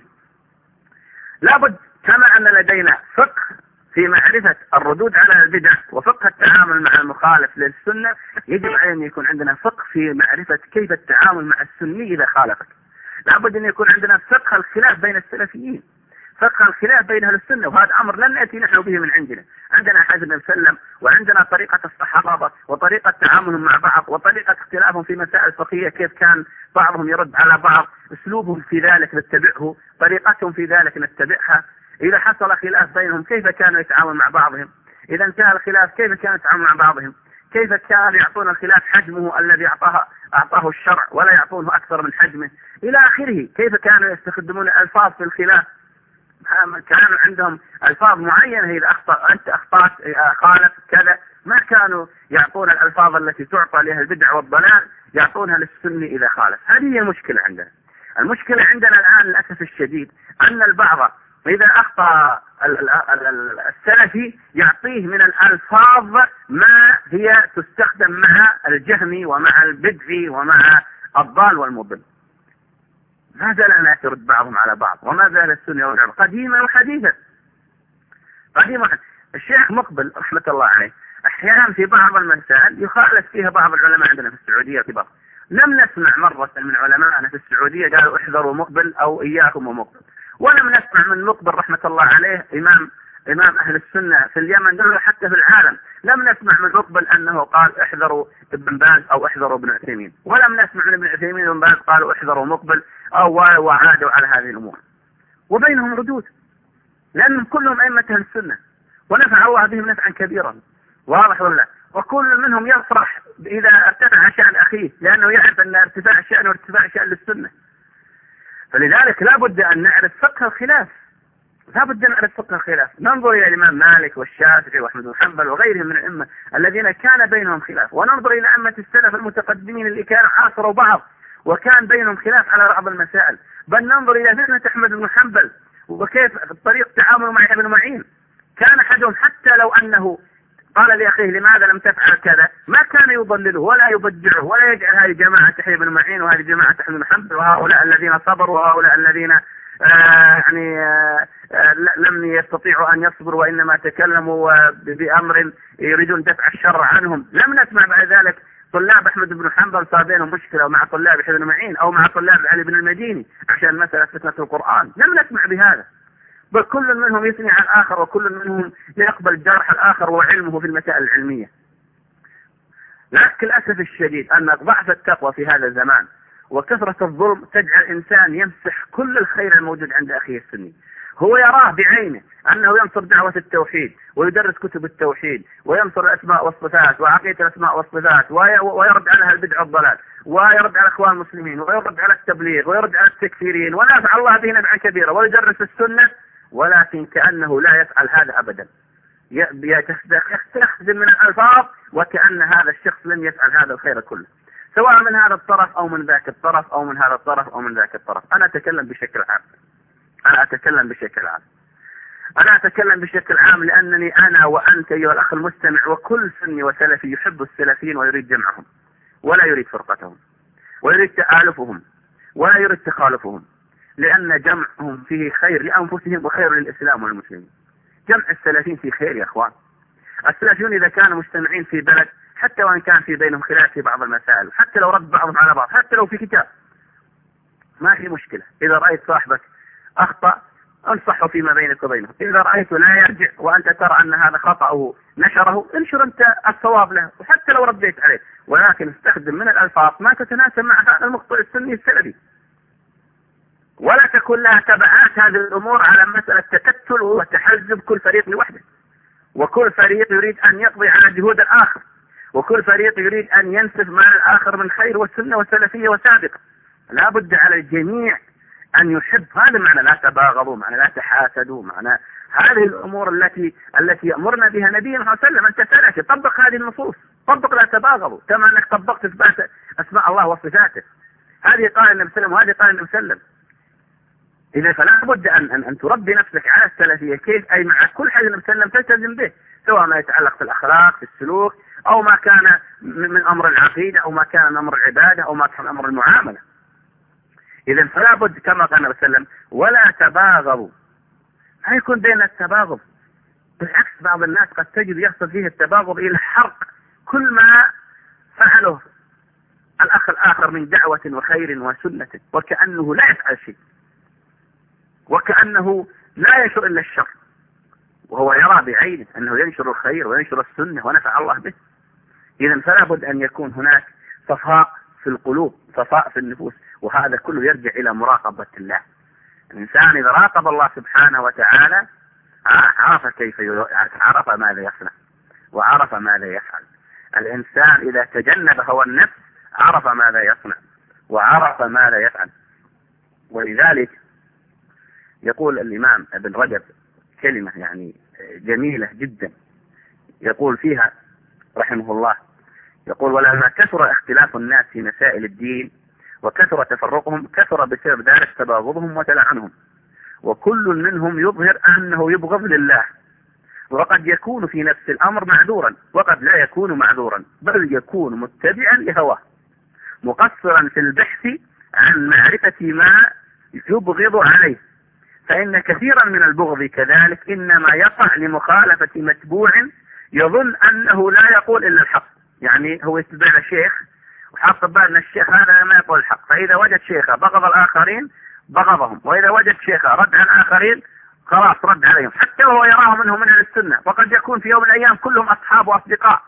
لابد كما أن لدينا فقه في معرفة الردود على البدع وفقه التعامل مع المخالف للسنة، يجب علينا أن يكون عندنا فقه في معرفة كيف التعامل مع السني إذا خالفك. لابد أن يكون عندنا فقه الخلاف بين السلفيين، فقه الخلاف بين أهل السنة، وهذا أمر لن نأتي نحن به من عندنا. عندنا حديث النبي صلى الله عليه وسلم، وعندنا طريقة الصحابة وطريقة تعاملهم مع بعض وطريقة اختلافهم في مسائل فقهية، كيف كان بعضهم يرد على بعض، أسلوبهم في ذلك نتبعه، طريقتهم في ذلك نتبعها. إذا حصل خلاف بينهم كيف كانوا يتعاملون مع بعضهم؟ إذا انتهى الخلاف كيف كانوا يتعاملون مع بعضهم؟ كيف كانوا يعطون الخلاف حجمه الذي أعطاه أعطاه الشرع ولا يعطونه أكثر من حجمه إلى آخره؟ كيف كانوا يستخدمون الألفاظ في الخلاف؟ كانوا عندهم ألفاظ معينة، إذا أخطأ أنت أخطأت خالف كذا، ما كانوا يعطون الألفاظ التي تعطى لها البدع والضلال يعطونها للسني إذا خالف. هذه هي المشكلة عندنا. المشكلة عندنا الآن للأسف الشديد أن البعض إذا أخطأ السلفي يعطيه من الألفاظ ما هي تستخدم مع الجهمي ومع البدعي ومع الضال والمضل. ما زال الناس يرد بعضهم على بعض، وما زال السنة يرد قديما وحديثا. قديما الشيخ مقبل رحمة الله عليه أحيانا في بعض المسائل يخالف فيها بعض العلماء عندنا في السعودية كبار. لم نسمع مرة من علماءنا في السعودية قالوا احذروا مقبل أو إياكم ومقبل، ولم نسمع من مقبل رحمة الله عليه إمام إمام أهل السنة في اليمن قالوا حتى في العالم. لم نسمع من مقبل أنه قال احذروا ابن باز أو احذروا ابن عثيمين، ولم نسمع من ابن عثيمين وابن باز قالوا احذروا مقبل أو وعادوا على هذه الأمور. وبينهم ردود لأنهم كلهم أئمة أهل السنة ونفع الله بهم نفعا كبيرا، واضح ولا؟ وكل منهم يفرح إذا ارتفع شأن أخيه لأنه يعرف أن ارتفاع الشأن وارتفاع شأن للسنة. فلذلك لا بد أن نعرف فقه الخلاف، لا بد أن نعرف فقه الخلاف. ننظر إلى الإمام مالك والشافعي وأحمد بن حنبل وغيرهم من الأئمة الذين كان بينهم خلاف، وننظر إلى أئمة السلف المتقدمين اللي كانوا عاصروا بعض وكان بينهم خلاف على بعض المسائل. بل ننظر إلى فتنة أحمد بن حنبل وكيف طريق تعامله مع ابن معين. كان أحدهم حتى لو أنه قال لأخيه لماذا لم تفعل كذا ما كان يضلله ولا يبجعه ولا يجعل هذه جماعة تحيى بن معين وهذه جماعة أحمد بن حنبل وهؤلاء الذين صبروا وهؤلاء الذين آه يعني آه آه لم يستطيعوا أن يصبروا وإنما تكلموا بأمر يريدون دفع الشر عنهم. لم نسمع بعد ذلك طلاب أحمد بن حنبل صار بينهم مشكلة مع طلاب أحمد بن معين أو مع طلاب علي بن المديني عشان مسألة فتنة القرآن. لم نسمع بهذا، بل كل منهم يثني على الآخر وكل منهم يقبل جرح الآخر وعلمه في المسائل العلمية. لكن للأسف الشديد أن ضعف التقوى في هذا الزمان وكثرة الظلم تجعل الإنسان يمسح كل الخير الموجود عند أخيه السني. هو يراه بعينه أنه ينصر دعوة التوحيد ويدرس كتب التوحيد وينصر الأسماء والصفات وعقيدة الأسماء والصفات ويرد على البدع والضلال ويرد على إخوان المسلمين ويرد على التبليغ ويرد على التكفيرين ونفع الله به نفعا كبيرا ويدرس السنة، ولكن كأنه لا يفعل هذا أبدا. يستخدم من الألفاظ وكأن هذا الشخص لم يفعل هذا الخير كله، سواء من هذا الطرف أو من ذاك الطرف أو من هذا الطرف أو من ذاك الطرف. أنا أتكلم بشكل عام أنا أتكلم بشكل عام أنا أتكلم بشكل عام لأنني أنا وأنت أيها الأخ المستمع وكل سني وسلفي يحب السلفيين ويريد جمعهم ولا يريد فرقتهم ويريد تآلفهم ولا يريد تخالفهم، لأن جمعهم فيه خير لأنفسهم وخير للإسلام والمسلمين. جمع السلفيين فيه خير يا أخوان. السلفيون إذا كانوا مجتمعين في بلد حتى وإن كان في بينهم خلاف في بعض المسائل حتى لو رد بعضهم على بعض حتى لو في كتاب ما في مشكلة. إذا رأيت صاحبك أخطأ انصحه فيما بينك وبينه، إذا رأيته لا يرجع وأنت ترى أن هذا خطأه نشره انشر أنت الصواب له وحتى لو رديت عليه، ولكن استخدم من الألفاظ ما تتناسب مع هذا المخطئ السني السلفي، ولا تكون لها تبعات هذه الأمور على مسألة تكتل وتحزب كل فريق لوحده، وكل فريق يريد أن يقضي على جهود الآخر، وكل فريق يريد أن ينسف مع الآخر من خير والسنة والسلفية وسابقة. لا بد على الجميع أن يحب. هذا معنى لا تباغضوا، معنى لا تحاسدوا، معنى هذه الأمور التي التي أمرنا بها نبينا صلى الله عليه وسلم. أنت سلفي طبق هذه النصوص، طبق لا تباغضوا كما أنك طبقت إثبات أسماء الله وصفاته. هذه قال النبي صلى الله عليه وسلم وهذه قال النبي صلى الله عليه وسلم. إذا فلا بد أن, أن, أن تربي نفسك على السلفية كيف، أي مع كل حاجة النبي صلى الله عليه وسلم تلتزم به، سواء ما يتعلق في الأخلاق في السلوك أو ما كان من أمر العقيدة أو ما كان من أمر العبادة أو ما كان من أمر المعاملة. إذا فلا بد كما قال النبي صلى الله عليه وسلم ولا تباغضوا. ما يكون بين التباغض، بالعكس بعض الناس قد تجد يحصل فيه التباغض إلى حرق كل ما فعله الأخ الآخر من دعوة وخير وسنة، وكأنه لا يفعل شيء وكأنه لا ينشر إلا الشر، وهو يرى بعينه أنه ينشر الخير وينشر السنة ونفع الله به. إذا فلا بد أن يكون هناك صفاء في القلوب، صفاء في النفوس، وهذا كله يرجع إلى مراقبة الله. الإنسان إذا راقب الله سبحانه وتعالى عرف كيف عرف ماذا يصنع وعرف ماذا يفعل. الإنسان إذا تجنب هوى النفس عرف ماذا يصنع وعرف ماذا يفعل. ولذلك يقول الإمام ابن رجب كلمة يعني جميلة جدا، يقول فيها رحمه الله، يقول: ولما كثر اختلاف الناس في مسائل الدين وكثر تفرقهم كثر بسبب ذلك تباغضهم وتلعنهم، وكل منهم يظهر أنه يبغض لله، وقد يكون في نفس الأمر معذورا وقد لا يكون معذورا، بل يكون متبعا لهواه مقصرا في البحث عن معرفة ما يبغض عليه، فإن كثيرا من البغض كذلك إنما يقع لمخالفة متبوع يظن أنه لا يقول إلا الحق. يعني هو يتبع الشيخ وحاط بال الشيخ هذا ما يقول الحق، فإذا وجد شيخه بغض الآخرين بغضهم، وإذا وجد شيخه رد عن الآخرين خلاص رد عليهم، حتى وهو يراهم منهم من أهل السنة، وقد يكون في يوم من الأيام كلهم أصحاب وأصدقاء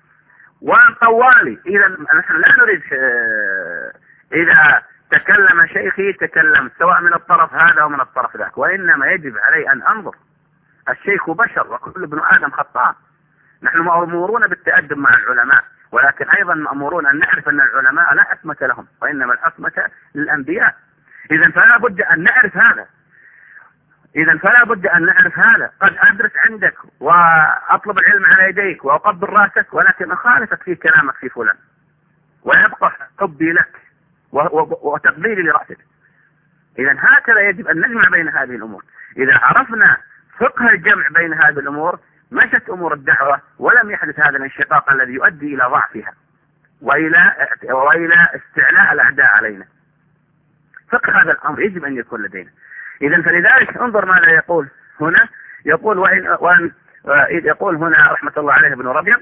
وطوالي. إذا نحن لا نريد إذا تكلم شيخي تكلم سواء من الطرف هذا ومن الطرف ذاك، وإنما يجب علي أن أنظر. الشيخ بشر وكل ابن آدم خطاء. نحن مأمورون بالتأدب مع العلماء، ولكن أيضا مأمورون أن نعرف أن العلماء لا عصمة لهم، وإنما العصمة للأنبياء. إذا فلا بد أن نعرف هذا إذا فلا بد أن نعرف هذا. قد أدرس عندك وأطلب العلم على يديك وأقبل راسك، ولكن أخالفك في كلامك في فلان، ويبقى حبي لك وتقبيلي لرأسك. إذا هكذا يجب أن نجمع بين هذه الأمور. إذا عرفنا فقه الجمع بين هذه الأمور مشت أمور الدعوة، ولم يحدث هذا الانشقاق الذي يؤدي إلى ضعفها وإلى وإلى استعلاء الأعداء علينا. فقه هذا الأمر يجب أن يكون لدينا. إذا فلذلك انظر ماذا يقول هنا. يقول وإن, وإن يقول هنا رحمة الله عليه ابن رجب،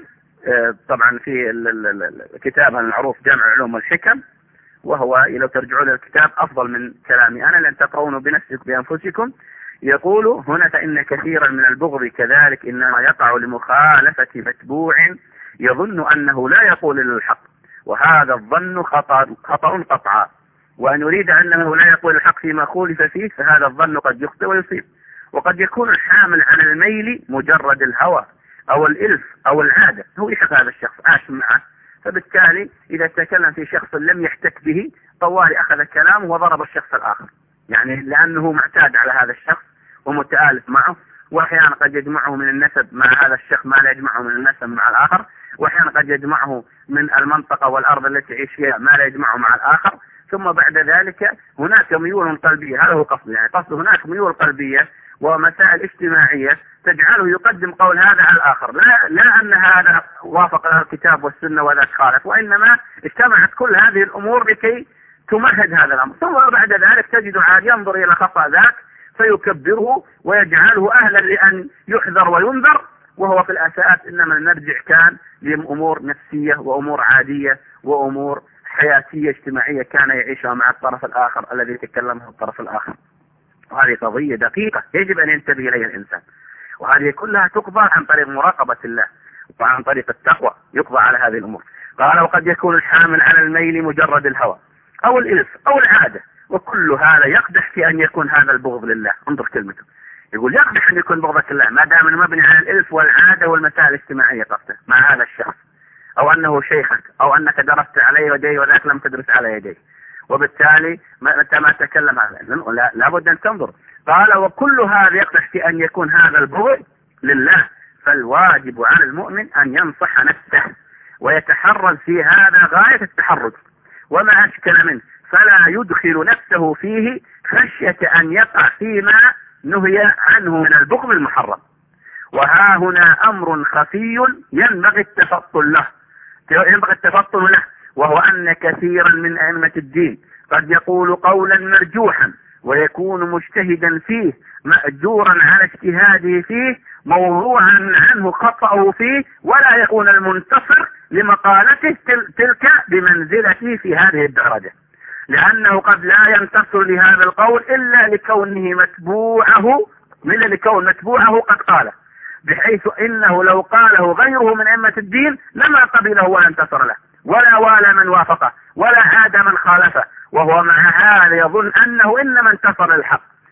طبعا في الكتاب المعروف جامع العلوم والحكم، وهو لو ترجعون للكتاب أفضل من كلامي أنا لأن تقرؤونه بنفسك بأنفسكم. يقول هنا: فإن كثيرا من البغض كذلك إنما يقع لمخالفة متبوع يظن أنه لا يقول إلا الحق، وهذا الظن خطأ خطأ قطعا، وأن يريد أنه لا يقول الحق فيما خولف فيه، فهذا الظن قد يخطئ ويصيب. وقد يكون الحامل عن الميل مجرد الهوى أو الإلف أو العادة، هو يحب هذا الشخص عاش معه، فبالتالي إذا تكلم في شخص لم يحتك به طوالي أخذ كلامه وضرب الشخص الآخر، يعني لأنه معتاد على هذا الشخص ومتآلف معه، وأحيانا قد يجمعه من النسب مع هذا الشخص ما لا يجمعه من النسب مع الآخر، وأحيانا قد يجمعه من المنطقة والأرض التي يعيش فيها ما لا يجمعه مع الآخر. ثم بعد ذلك هناك ميول قلبية، هذا هو قصده، يعني قصده هناك ميول قلبية ومسائل اجتماعية تجعله يقدم قول هذا على الآخر، لا, لا أن هذا وافق الكتاب والسنة وذاك خالف، وإنما اجتمعت كل هذه الأمور لكي تمهد هذا الأمر. ثم بعد ذلك تجد عاد ينظر إلى خطأ ذاك فيكبره ويجعله أهلا لأن يحذر وينذر، وهو في الأساس إنما نرجع كان لأمور نفسية وأمور عادية وأمور حياتية اجتماعية كان يعيشها مع الطرف الآخر الذي يتكلمه الطرف الآخر. وهذه قضية دقيقة يجب أن ينتبه إليها الإنسان، وهذه كلها تقضى عن طريق مراقبة الله وعن طريق التقوى يقضى على هذه الأمور. قال: وقد يكون الحامل على الميل مجرد الهوى أو الإلف أو العادة، وكل هذا يقدح في أن يكون هذا البغض لله. انظر كلمته، يقول يقدح أن يكون بغضك لله ما دام مبني على الإلف والعادة والمسائل الاجتماعية قصده مع هذا الشخص، أو أنه شيخك، أو أنك درست على يديه وذاك لم تدرس على يديه، وبالتالي متى ما تكلم هذا لا لابد أن تنظر. قال: وكل هذا يقدح في أن يكون هذا البغض لله، فالواجب على المؤمن أن ينصح نفسه ويتحرز في هذا غاية التحرز، وما أشكل منه فلا يدخل نفسه فيه خشية أن يقع فيما نهي عنه من البغض المحرم. وها هنا أمر خفي ينبغي التفطن له ينبغي التفطن له وهو أن كثيرا من أئمة الدين قد يقول قولا مرجوحا ويكون مجتهدا فيه مأجورا على اجتهاده فيه موضوعا عنه خطأه فيه، ولا يكون المنتصر لمقالته تلك بمنزلته في هذه الدرجة، لأنه قد لا ينتصر لهذا القول إلا لكونه متبوعه من لكون متبوعه قد قاله، بحيث إنه لو قاله غيره من أئمة الدين لما قبله ولا انتصر له ولا والى من وافقه ولا عاد من خالفه، وهو مع هذا يظن أنه إنما انتصر للحق،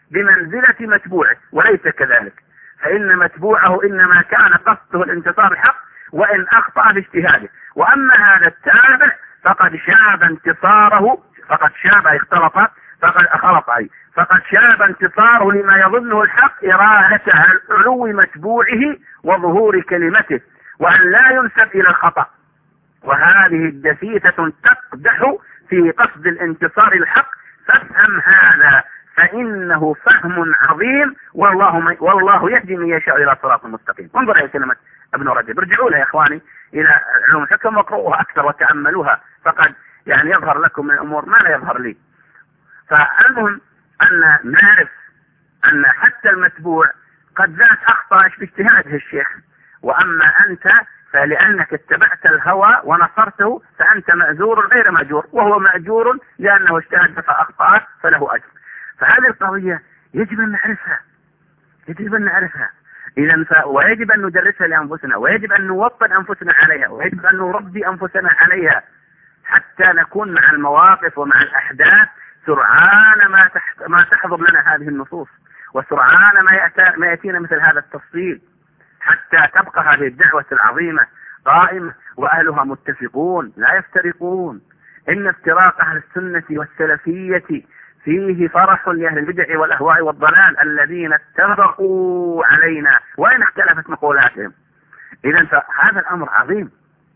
بمنزلة متبوعه، وليس كذلك، فإن متبوعه إنما كان قصده الانتصار الحق وإن أخطأ باجتهاده. وأما هذا التابع فقد شاب انتصاره، فقد شاب اختلط فقد أخلط أي فقد شاب انتصاره لما يظنه الحق إرادة علو متبوعه وظهور كلمته، وأن لا ينسب إلى الخطأ. وهذه الدسيسة تقدح في قصد الانتصار الحق، فافهم هذا فإنه فهم عظيم، والله والله يهدي من يشاء إلى صراط مستقيم. انظر إلى كلمة ابن رجب، ارجعوا لها يا إخواني إلى علوم الحكم واقرؤوها أكثر وتأملوها، فقد يعني يظهر لكم من الأمور ما لا يظهر لي. فالمهم أن نعرف أن حتى المتبوع قد ذات أخطأ باجتهاده الشيخ، وأما أنت فلأنك اتبعت الهوى ونصرته فأنت مأجور غير مأجور، وهو مأجور لأنه اجتهد فأخطأ فله أجر. فهذه القضية يجب أن نعرفها، يجب أن نعرفها إذا ف... ويجب أن ندرسها لأنفسنا، ويجب أن نوطن أنفسنا عليها، ويجب أن نربي أنفسنا عليها حتى نكون مع المواقف ومع الأحداث سرعان ما, تح... ما تحضر لنا هذه النصوص، وسرعان ما, يأتى... ما يأتينا مثل هذا التفصيل، حتى تبقى هذه الدعوة العظيمة قائمة وأهلها متفقون لا يفترقون. إن افتراق أهل السنة والسلفية فيه فرح لأهل البدع والأهواء والضلال الذين اتفقوا علينا وإن اختلفت مقولاتهم. إذن فهذا الأمر عظيم،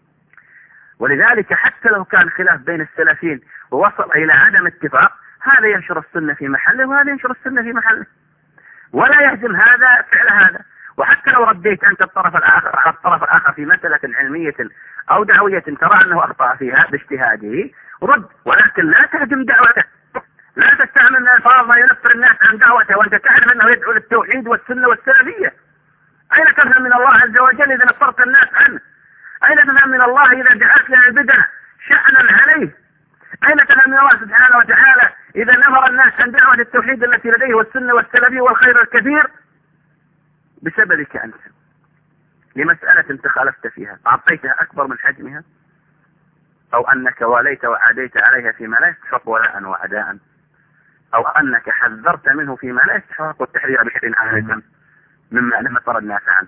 ولذلك حتى لو كان خلاف بين السلفين ووصل إلى عدم اتفاق، هذا ينشر السنة في محله وهذا ينشر السنة في محله، ولا يهزم هذا فعل هذا. وحتى لو رديت أنت الطرف الآخر على الطرف الآخر في مسألة علمية أو دعوية ترى أنه أخطأ فيها باجتهاده، رد، ولكن لا تهدم دعوته، لا تستعمل الألفاظ ما ينفر الناس عن دعوته وأنت تعلم أنه يدعو للتوحيد والسنة والسلفية. أين تفهم من الله عز وجل إذا نفرت الناس عنه؟ أين تفهم من الله إذا جعلت لنا البدع شأنا عليه؟ أين تفهم من الله سبحانه وتعالى إذا نفر الناس عن دعوة التوحيد التي لديه والسنة والسلفية والخير الكثير بسببك أنت لمسألة انت خالفت فيها أعطيتها أكبر من حجمها، أو أنك واليت وعاديت عليها فيما لا يستحق ولاء وعداء، أو أنك حذرت منه فيما لا يستحق التحذير بشيء عالم مما لم يطر الناس عنه.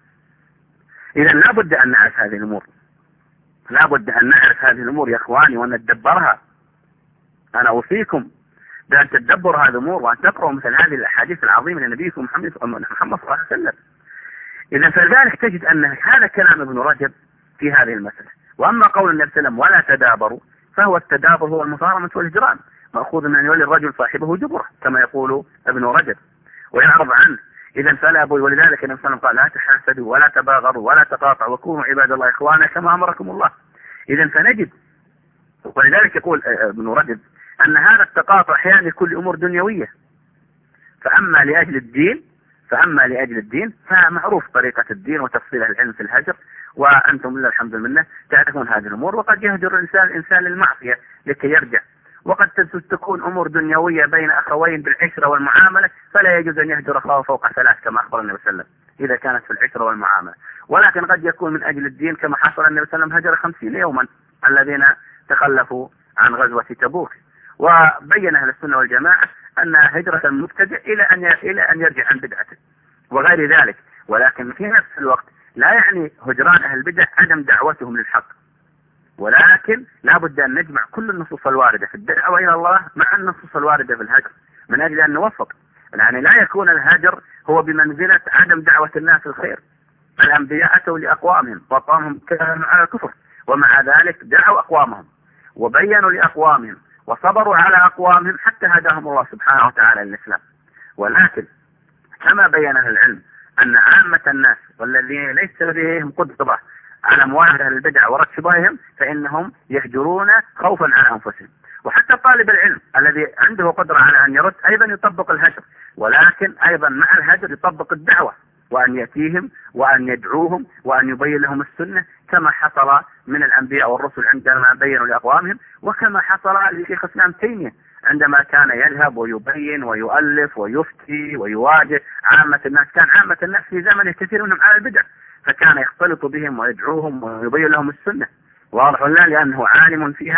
إذا لا بد أن نعرف هذه الأمور، لا بد أن نعرف هذه الأمور يا إخواني وأن ندبرها. أنا أوصيكم بأن تدبروا هذه الأمور وأن تقرأوا مثل هذه الأحاديث العظيمة لنبيكم محمد صلى الله عليه وسلم. إذا فذلك تجد أن هذا كلام ابن رجب في هذه المسألة. وأما قول النبي صلى الله عليه وسلم ولا تدابروا، فهو التدابر هو المصارمة والهجران، مأخوذ من أن يولي الرجل صاحبه جبره كما يقول ابن رجب ويعرض عنه. إذا فلا بد، ولذلك النبي صلى الله عليه وسلم قال لا تحاسدوا ولا تباغضوا ولا تقاطعوا وكونوا عباد الله إخوانا كما أمركم الله. إذا فنجد، ولذلك يقول ابن رجب أن هذا التقاطع أحيانا لكل أمور دنيوية، فأما لأجل الدين فأما لأجل الدين فمعروف طريقة الدين وتفصيل العلم في الهجر، وأنتم لله الحمد لله تعرفون هذه الأمور. وقد يهجر الإنسان الإنسان للمعصية لكي يرجع، وقد تكون أمور دنيوية بين أخوين بالعشرة والمعاملة فلا يجوز أن يهجر أخاه فوق ثلاث كما أخبر النبي صلى الله عليه وسلم إذا كانت في العشرة والمعاملة. ولكن قد يكون من أجل الدين كما حصل النبي صلى الله عليه وسلم هجر خمسين يوما الذين تخلفوا عن غزوة تبوك. وبين أهل السنة والجماعة أن هجرة المبتدع إلى أن إلى أن يرجع عن بدعته وغير ذلك. ولكن في نفس الوقت لا يعني هجران أهل البدع عدم دعوتهم للحق، ولكن لا بد أن نجمع كل النصوص الواردة في الدعوة إلى الله مع النصوص الواردة في الهجر من أجل أن نوفق. يعني لا يكون الهجر هو بمنزلة عدم دعوة الناس الخير. الأنبياء أتوا لأقوامهم وأقوامهم كانوا على الكفر، ومع ذلك دعوا أقوامهم وبينوا لأقوامهم وصبروا على أقوامهم حتى هداهم الله سبحانه وتعالى للإسلام. ولكن كما بين أهل العلم أن عامة الناس والذين ليس لديهم قدرة على مواجهة البدع ورد شبههم فإنهم يهجرون خوفا على أنفسهم. وحتى طالب العلم الذي عنده قدرة على أن يرد أيضا يطبق الهجر، ولكن أيضا مع الهجر يطبق الدعوة، وأن يأتيهم وأن يدعوهم وأن يبين لهم السنة كما حصل من الأنبياء والرسل عندما بينوا لأقوامهم، وكما حصل لشيخ الإسلام تيمية عندما كان يذهب ويبين ويؤلف ويفتي ويواجه عامة الناس. كان عامة الناس في زمن كثير منهم على البدع، فكان يختلط بهم ويدعوهم ويبين لهم السنة واضح لله لأنه عالم فيها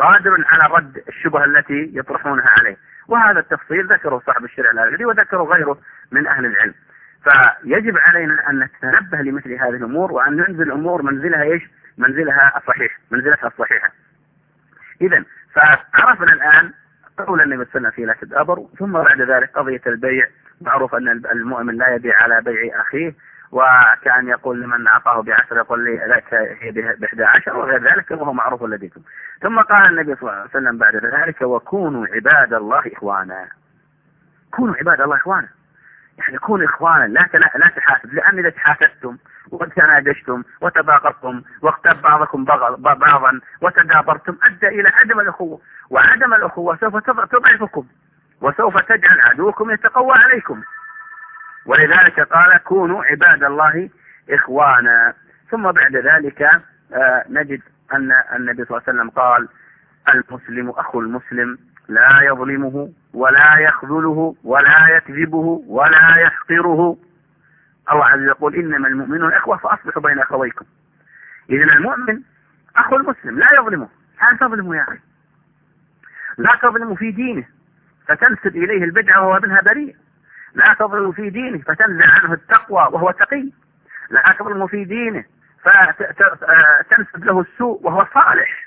قادر على رد الشبهة التي يطرحونها عليه. وهذا التفصيل ذكره صاحب الشرع الآجري وذكره غيره من أهل العلم. فيجب علينا أن نتنبه لمثل هذه الأمور، وأن ننزل الأمور منزلها إيش؟ منزلها الصحيح، منزلتها الصحيحة. إذن فعرفنا الآن قول النبي صلى الله عليه وسلم في لا تدابروا، ثم بعد ذلك قضية البيع. معروف أن المؤمن لا يبيع على بيع أخيه، وكان يقول لمن أعطاه بعشر يقول لي لك هي بإحدى عشر وغير ذلك، وهو معروف لديكم. ثم قال النبي صلى الله عليه وسلم بعد ذلك وكونوا عباد الله إخوانا. كونوا عباد الله إخوانا، يعني كونوا إخوانا، لا لا تحاسد، لأن إذا تحاسدتم وتناجشتم وتباغضتم واغتاب بعضكم بعضا وتدابرتم أدى إلى عدم الأخوة، وعدم الأخوة سوف تضعفكم وسوف تجعل عدوكم يتقوى عليكم. ولذلك قال كونوا عباد الله إخوانا. ثم بعد ذلك آه نجد أن النبي صلى الله عليه وسلم قال المسلم أخو المسلم لا يظلمه ولا يخذله ولا يكذبه ولا يحقره. الله عز وجل يقول إنما المؤمنون إخوة فأصلحوا بين أخويكم. إذن المؤمن أخو المسلم لا يظلمه. لا تظلمه يا أخي، لا تظلمه في دينه فتنسب إليه البدعة وهو منها بريء، لا تظلم في دينه فتنزع عنه التقوى وهو تقي، لا تظلم في دينه فتنسب له السوء وهو صالح.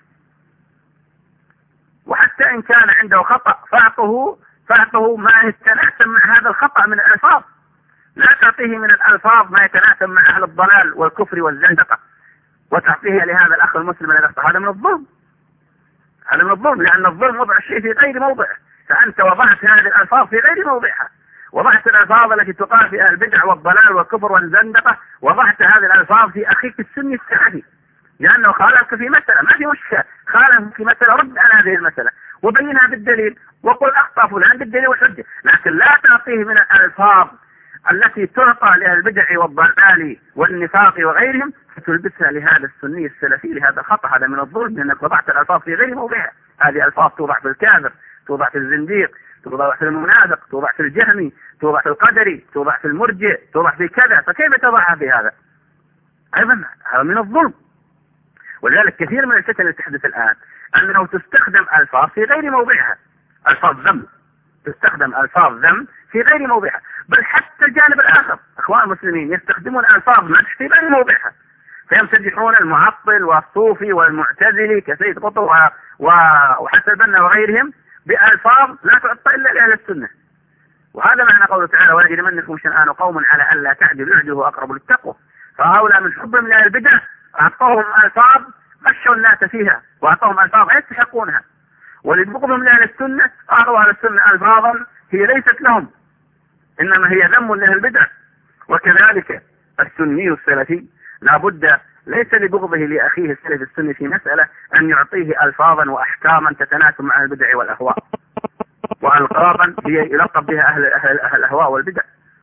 وحتى إن كان عنده خطأ فاعطه فاعطه ما يتناسب مع هذا الخطأ من الألفاظ، لا تعطيه من الألفاظ ما يتناسب مع أهل الضلال والكفر والزندقة وتعطيه لهذا الأخ المسلم الذي أخطأ. هذا من الظلم، هذا من الظلم، لأن الظلم وضع الشيء في غير موضعه، فأنت وضعت هذه الألفاظ في غير موضعها، وضعت الألفاظ التي تقال في البدع والضلال والكفر والزندقة، وضعت هذه الألفاظ في أخيك السني السعدي، لأنه خالفك في مسألة، ما في مشكلة، خالفك في مسألة رد على هذه المسألة وبينها بالدليل وقل أخطأ فلان بالدليل والحجة، لكن لا تعطيه من الألفاظ التي تعطى لأهل البدع والضلال والنفاق وغيرهم فتلبسها لهذا السني السلفي لهذا الخطأ. هذا من الظلم، لأنك وضعت الألفاظ في غير موضعها. هذه ألفاظ توضع في الكافر، توضع في الزنديق، توضع في المنافق، توضع في الجهمي، توضع في القدري، توضع في المرجئ، توضع في كذا، فكيف تضعها في هذا؟ أيضا هذا من الظلم. ولذلك كثير من الفتن التي تحدث الآن أنه تستخدم ألفاظ في غير موضعها، ألفاظ ذم، تستخدم ألفاظ ذم في غير موضعها، بل حتى الجانب الآخر أخوان المسلمين يستخدمون ألفاظ مدح في غير موضعها، فيمتدحون المعطل والصوفي والمعتزلي كسيد قطب وحسن البنا وغيرهم بألفاظ لا تعطى إلا لأهل السنة. وهذا معنى قوله تعالى ولا يجرمنكم شنآن قوم على ألا تعدلوا اعدلوا أقرب للتقوى. فهؤلاء من حبهم لأهل البدع أعطوهم ألفاظ غشوا الناس فيها وأعطوهم ألفاظ لا يستحقونها، ولبغضهم لأهل السنة أعطوا أهل السنة ألفاظا هي ليست لهم، إنما هي ذم لأهل البدع. وكذلك السني السلفي لا بد ليس لبغضه لأخيه السلف السني في مسألة أن يعطيه ألفاظا وأحكاما تتناسب مع البدع والأهواء، وألقابا هي يلقب بها أهل, أهل, أهل الأهواء والبدع.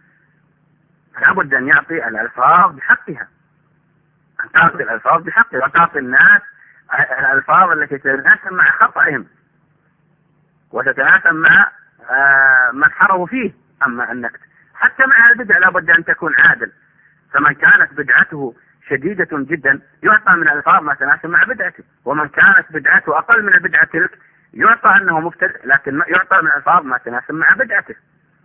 لا بد أن يعطي الألفاظ بحقها، أن تعطي الألفاظ بحقها، وتعطي الناس الألفاظ التي تتناسب مع خطأهم وتتناسب مع من حروا فيه. أما أنك حتى مع البدع لا بد أن تكون عادل، فمن كانت بدعته شديدة جدا يعطى من الألفاظ ما تناسب مع بدعته، ومن كانت بدعته أقل من البدعة تلك يعطى أنه مبتدع لكن يعطى من الألفاظ ما تناسب مع بدعته.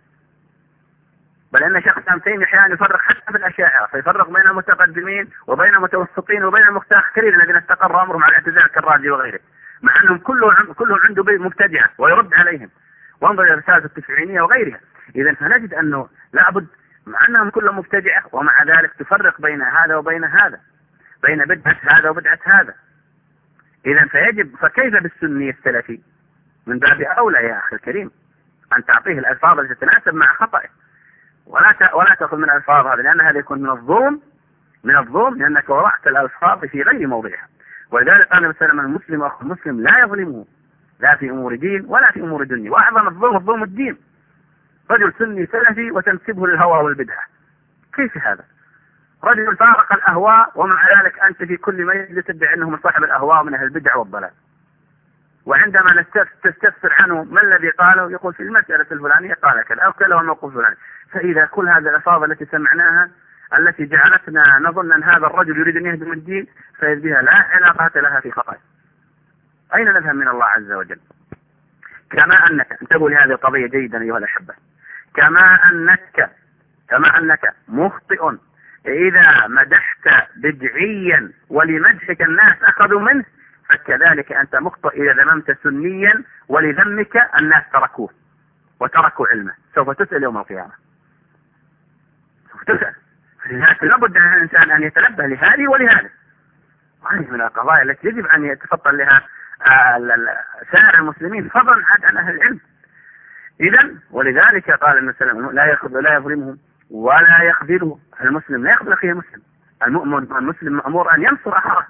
بل أن شيخ الإسلام تيمية أحيانا يفرق حتى في الأشاعرة، فيفرق بين المتقدمين وبين المتوسطين وبين المتأخرين الذين استقر أمرهم على الاعتزال كالرازي وغيره، مع أنهم كلهم كلهم عنده مبتدعة ويرد عليهم. وانظر إلى رسالة التسعينية وغيرها. إذا فنجد أنه لابد مع أنهم كلهم مبتدعة ومع ذلك تفرق بين هذا وبين هذا، بين بدعة هذا وبدعة هذا. إذا فيجب فكيف بالسني السلفي؟ من باب أولى يا أخي الكريم أن تعطيه الألفاظ التي تتناسب مع خطأه، ولا ولا تأخذ من الألفاظ هذه، لأن هذا يكون من الظلم، من الظلم لأنك وضعت الألفاظ في غير موضعها. ولذلك قال النبي صلى الله عليه وسلم المسلم أخو المسلم لا يظلمه لا في أمور دين ولا في أمور دنيا. وأعظم الظلم الظلم الدين، رجل سني سلفي وتنسبه للهوى والبدعة، كيف هذا؟ رجل فارق الأهواء ومع ذلك أنت في كل مجلس تدعي أنه من صاحب الأهواء من أهل البدع والضلال، وعندما تستفسر عنه ما الذي قاله يقول في المسألة الفلانية قال كذا أو كذا والموقف الفلاني. فإذا كل هذه الألفاظ التي سمعناها التي جعلتنا نظن أن هذا الرجل يريد أن يهدم الدين فإذ بها لا علاقة لها في خطأ، أين نذهب من الله عز وجل؟ كما أنك انتبهوا لهذه القضية جيدا أيها الأحبة، كما أنك كما أنك مخطئ إذا مدحت بدعيا ولمدحك الناس أخذوا منه، فكذلك أنت مخطئ إذا ذممت سنيا ولذمك الناس تركوه وتركوا علمه. سوف تسأل يوم القيامة، سوف تسأل. لذلك لابد أن الإنسان أن يتنبه لهذه ولهذه، وهذه من القضايا التي يجب أن يتفطن لها سائر المسلمين فضلا عن أهل العلم. إذا ولذلك قال النبي صلى الله عليه وسلم لا يخذ لا يظلمهم ولا يخذله. المسلم لا يخذل أخيه المسلم، المسلم مأمور أن ينصر أخاه.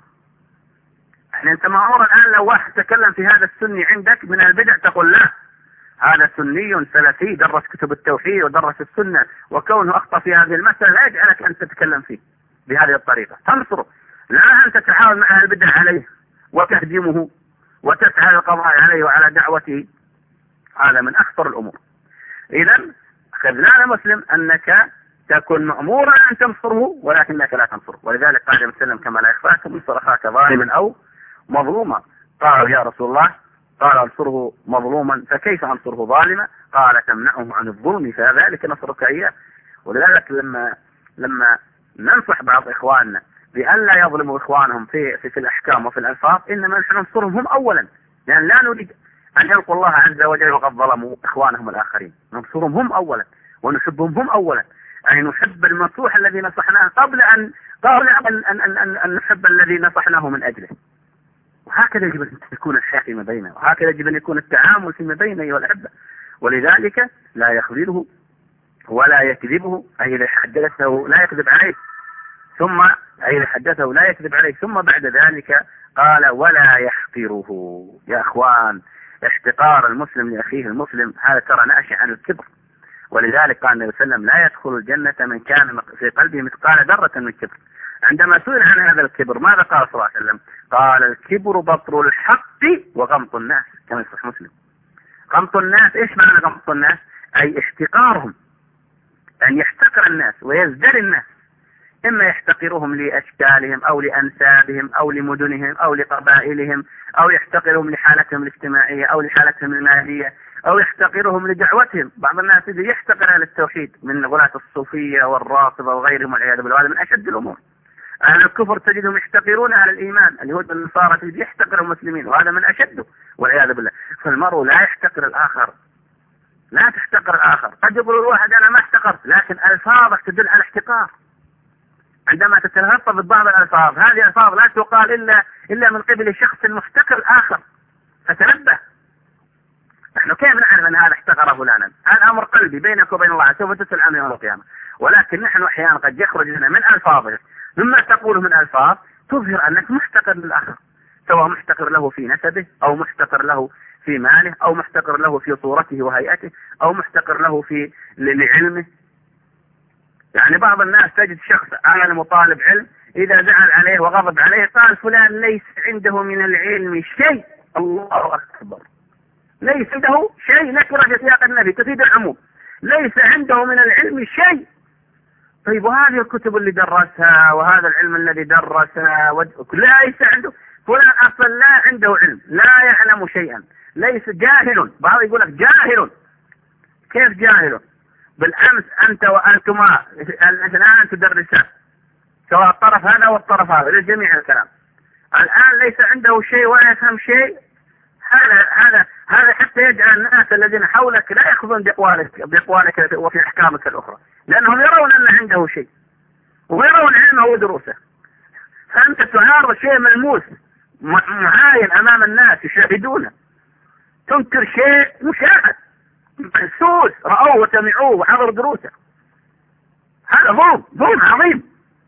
يعني أنت مأمور الآن لو واحد تكلم في هذا السني عندك من البدع تقول لا، هذا سني سلفي درس كتب التوحيد ودرس السنة، وكونه أخطأ في هذه المسألة لا يجعلك أن تتكلم فيه بهذه الطريقة، تنصره. لا أن تتحاول مع أهل البدع عليه وتهدمه وتسعى القضاء عليه وعلى دعوته، هذا من أخطر الأمور. إذا خذلان مسلم أنك تكون مأمورا أن تنصره ولكنك لا تنصره. ولذلك قال النبي صلى الله عليه وسلم كما لا يخفاك انصر أخاك ظالما أو مظلوما. قالوا يا رسول الله قال انصره مظلوما فكيف انصره ظالما؟ قال تمنعه عن الظلم فذلك نصرك إياه. ولذلك لما لما ننصح بعض إخواننا بأن لا يظلموا إخوانهم في, في, في الأحكام وفي الألفاظ، إنما نحن ننصرهم هم أولا، لأن لا نريد أن يلقوا الله عز وجل وقد ظلموا إخوانهم الآخرين. ننصرهم هم أولا ونحبهم هم أولا، أي نحب المنصوح الذي نصحناه قبل أن قبل أن, أن, أن, أن, أن نحب الذي نصحناه من أجله. وهكذا يجب أن تكون الحياة فيما بيننا، وهكذا يجب أن يكون التعامل فيما بيننا أيها الأحبة. ولذلك لا يخذله ولا يكذبه، أي إذا حدثه لا يكذب عليه، ثم أي إذا حدثه لا يكذب عليه، ثم بعد ذلك قال ولا يحقره. يا أخوان، احتقار المسلم لأخيه المسلم هذا ترى ناشئ عن الكبر. ولذلك قال النبي صلى الله عليه وسلم لا يدخل الجنة من كان في قلبه مثقال ذرة من كبر. عندما سئل عن هذا الكبر ماذا قال صلى الله عليه وسلم؟ قال الكبر بطر الحق وغمط الناس، كما يصح مسلم. غمط الناس، ايش معنى غمط الناس؟ اي احتقارهم، ان يحتقر الناس ويزدري الناس، اما يحتقرهم لاشكالهم او لانسابهم او لمدنهم او لقبائلهم، او يحتقرهم لحالتهم الاجتماعية او لحالتهم المالية، او يحتقرهم لدعوتهم. بعض الناس يحتقر اهل التوحيد من غلاة الصوفية والرافضة وغيرهم والعياذ بالله، هذا من اشد الامور. أهل الكفر تجدهم يحتقرون أهل الإيمان، اليهود والنصارى تجد يحتقر المسلمين، وهذا من أشده والعياذ بالله. فالمرء لا يحتقر الآخر، لا تحتقر الآخر. قد يقول الواحد أنا ما احتقرت، لكن ألفاظك تدل على احتقار. عندما تتلفظ ببعض الألفاظ، هذه الألفاظ لا تقال إلا إلا من قبل شخص محتقر الآخر، فتنبه. نحن كيف نعرف أن هذا احتقر فلانا؟ هذا أمر قلبي بينك وبين الله، سوف تسأل عنه يوم القيامة. ولكن نحن أحيانا قد يخرج لنا من ألفاظه مما تقوله من ألفاظ تظهر أنك محتقر للآخر، سواء محتقر له في نسبه أو محتقر له في ماله أو محتقر له في صورته وهيئته أو محتقر له في لعلمه. يعني بعض الناس تجد شخص عالم وطالب علم إذا زعل عليه وغضب عليه قال فلان ليس عنده من العلم شيء. الله أكبر، ليس عنده شيء، نكرة في سياق النبي تفيد العموم، ليس عنده من العلم شيء. طيب وهذه الكتب اللي درسها وهذا العلم الذي درسها و... ليس عنده. فلان أصلا لا عنده علم، لا يعلم شيئا، ليس جاهل. بعض يقول لك جاهل. كيف جاهل؟ بالأمس أنت وأنتما الاثنان تدرسان، سواء الطرف هذا والطرف هذا للجميع الكلام. الآن ليس عنده شيء ولا يفهم شيء. هذا هذا هذا حتى يجعل الناس الذين حولك لا يأخذون بأقوالك بأقوالك وفي أحكامك الأخرى، لأنهم يرون أن عنده شيء ويرون علمه ودروسه. فأنت تعارض شيء ملموس معاين أمام الناس يشاهدونه، تنكر شيء مشاهد محسوس رأوه وسمعوه وحضروا دروسه. هذا ظلم، ظلم عظيم.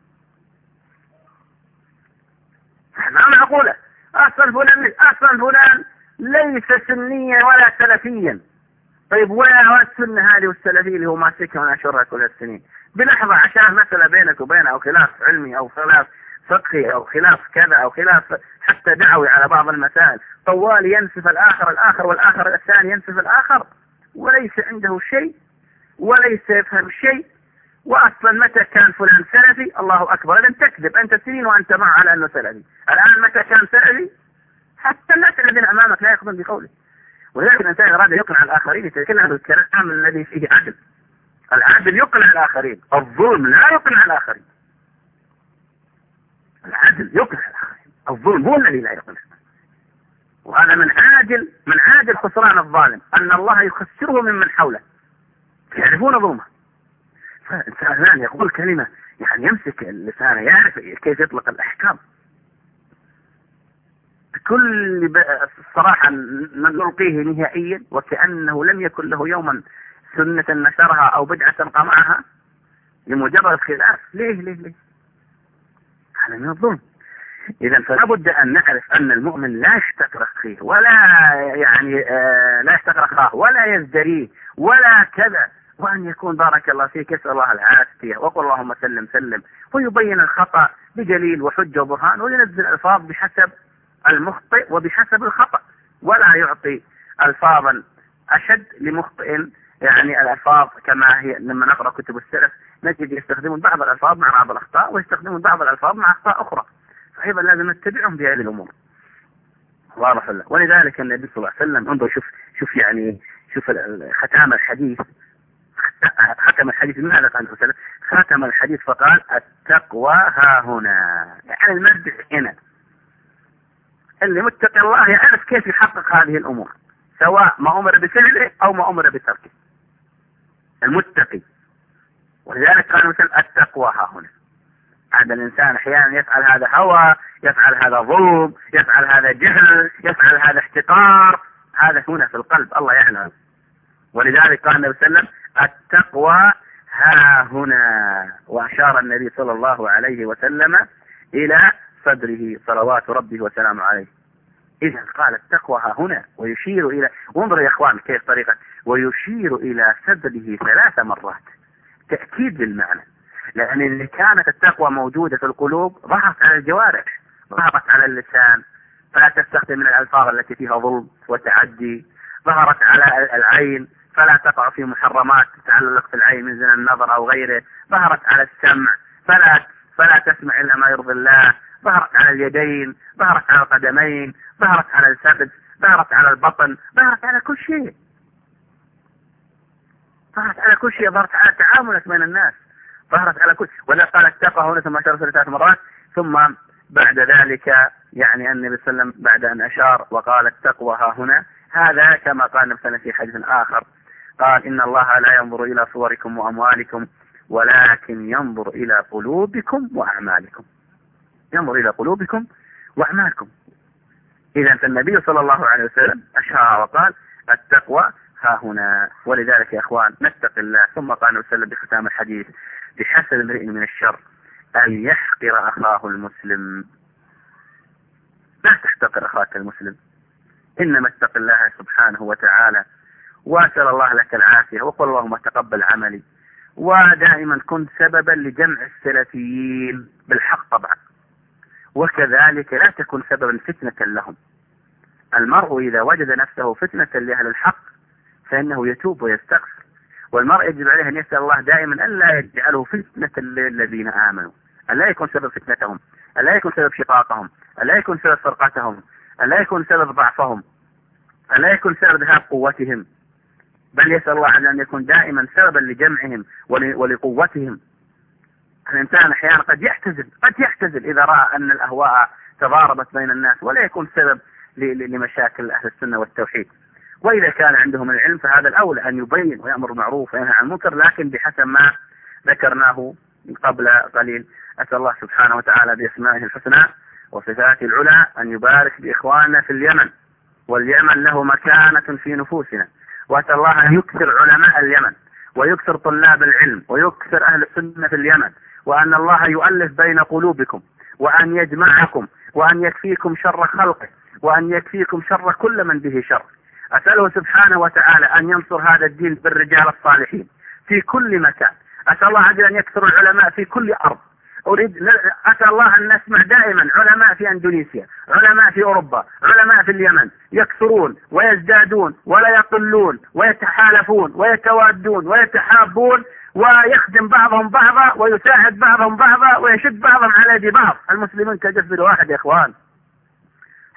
ما معقولة أصلا فلان أصلا فلان ليس سنيا ولا سلفيا. طيب ولا السنة هذه والسلفية اللي هو ماسكها ونشرها كل السنين بلحظة عشان مسألة بينك وبينه أو خلاف علمي أو خلاف فقهي أو خلاف كذا أو خلاف حتى دعوي على بعض المسائل، طوال ينسف الآخر الآخر والآخر الثاني ينسف الآخر، وليس عنده شيء وليس يفهم شيء. وأصلا متى كان فلان سلفي؟ الله أكبر، لن تكذب أنت سنين وأنت معه على أنه سلفي. الآن متى كان سلفي؟ حتى الناس الذين أمامك لا يأخذون بقوله. ولكن الإنسان إذا أراد يقنع الآخرين يتكلم بالكلام الذي فيه عدل. العدل يقنع الآخرين، الظلم لا يقنع الآخرين. العدل يقنع الآخرين، الظلم هو الذي لا يقنع. وهذا من عاجل من عاجل خسران الظالم أن الله يخسره ممن حوله يعرفون ظلمه. فالإنسان الآن يقول كلمة يعني يمسك اللسان يعرف كيف يطلق الأحكام بكل الصراحة نلقيه نهائيا وكأنه لم يكن له يوما سنة نشرها أو بدعة قمعها لمجرد خلاف. ليه ليه ليه هذا من الظلم. إذا فلا بد أن نعرف أن المؤمن لا يشتكر أخيه ولا يعني آه لا يشتكر أخاه ولا يزدريه ولا كذا، وأن يكون بارك الله فيك يسأل الله العافية وقل اللهم سلم سلم، ويبين الخطأ بدليل وحجة وبرهان، وينزل الألفاظ بحسب المخطئ وبحسب الخطأ، ولا يعطي ألفاظا أشد لمخطئ. يعني الألفاظ كما هي لما نقرأ كتب السلف نجد يستخدمون بعض الألفاظ مع بعض الأخطاء ويستخدمون بعض الألفاظ مع أخطاء أخرى، فأيضا لازم نتبعهم بهذه الأمور. واضح الله. ولذلك النبي صلى الله عليه وسلم انظر شوف شوف يعني شوف ختام الحديث ختم الحديث ماذا قال صلى الله عليه وسلم؟ ختم الحديث فقال التقوى ها هنا، يعني المرجع هنا. اللي متقي الله يعرف كيف يحقق هذه الأمور سواء ما أمر بفعله أو ما أمر بتركه، المتقي. ولذلك قال مثلا التقوى ها هنا. هذا الإنسان أحيانا يفعل هذا هوى، يفعل هذا ظلم، يفعل هذا جهل، يفعل هذا احتقار، هذا هنا في القلب الله يعلم. ولذلك قال النبي صلى الله عليه وسلم التقوى ها هنا، وأشار النبي صلى الله عليه وسلم إلى صدره صلوات ربه وسلامه عليه. إذا قال التقوى ها هنا ويشير إلى، وانظروا يا إخوان كيف طريقة، ويشير إلى صدره ثلاث مرات تأكيد للمعنى. لأن اللي كانت التقوى موجودة في القلوب ظهرت على الجوارح، ظهرت على اللسان، فلا تستخدم من الألفاظ التي فيها ظلم وتعدي، ظهرت على العين فلا تقع في محرمات تتعلق في العين من زنا النظر أو غيره، ظهرت على السمع فلا فلا تسمع إلا ما يرضي الله، ظهرت على اليدين، ظهرت على القدمين، ظهرت على الفخذ، ظهرت على البطن، ظهرت على كل شيء، ظهرت على كل شيء، ظهرت على تعاملك بين الناس، ظهرت على كل. ولا قال التقوى هنا ثم أشار ثلاث مرات، ثم بعد ذلك يعني النبي صلى الله عليه وسلم بعد أن أشار وقال التقوى ها هنا، هذا كما قال النبي صلى الله عليه وسلم في حديث آخر قال إن الله لا ينظر إلى صوركم وأموالكم ولكن ينظر إلى قلوبكم وأعمالكم، ينظر إلى قلوبكم وأعمالكم. إذا فالنبي صلى الله عليه وسلم أشار وقال التقوى ها هنا. ولذلك يا إخوان نتقي الله. ثم قال النبي صلى الله عليه وسلم بختام الحديث بحسب امرئ من الشر أن يحقر أخاه المسلم. لا تحتقر أخاك المسلم، إنما اتق الله سبحانه وتعالى واسأل الله لك العافية وقل اللهم تقبل عملي. ودائما كنت سببا لجمع السلفيين بالحق طبعا، وكذلك لا تكن سببا فتنة لهم. المرء إذا وجد نفسه فتنة لأهل الحق فإنه يتوب ويستغفر، والمرء يجب عليه أن يسأل الله دائما أن لا يجعله فتنة للذين آمنوا، أن لا يكون سبب فتنتهم، أن لا يكون سبب شقاقهم، أن لا يكون سبب فرقتهم، أن لا يكون سبب ضعفهم، أن لا يكون سبب ذهاب قوتهم، بل يسأل الله أن يكون دائما سببا لجمعهم ولقوتهم. الإنسان أحيانا قد يحتزل قد يحتزل إذا رأى أن الأهواء تضاربت بين الناس ولا يكون سبب لمشاكل أهل السنة والتوحيد. وإذا كان عندهم العلم فهذا الأولى أن يبين ويأمر بالمعروف وينهى عن المنكر، لكن بحسب ما ذكرناه قبل قليل. أسأل الله سبحانه وتعالى بأسمائه الحسنى وصفاته العلى أن يبارك بإخواننا في اليمن، واليمن له مكانة في نفوسنا، وأسأل الله أن يكثر علماء اليمن ويكثر طلاب العلم ويكثر أهل السنة في اليمن، وأن الله يؤلف بين قلوبكم وأن يجمعكم وأن يكفيكم شر خلقه وأن يكفيكم شر كل من به شر. أسأله سبحانه وتعالى أن ينصر هذا الدين بالرجال الصالحين في كل مكان. أسأل الله عز وجل أن يكثر العلماء في كل أرض. أريد أسأل الله أن نسمع دائما علماء في أندونيسيا، علماء في أوروبا، علماء في اليمن يكثرون ويزدادون ولا يقلون ويتحالفون ويتوادون ويتحابون ويخدم بعضهم بعضا ويساعد بعضهم بعضا ويشد بعضهم على يد بعض. المسلمين كجسد واحد يا إخوان،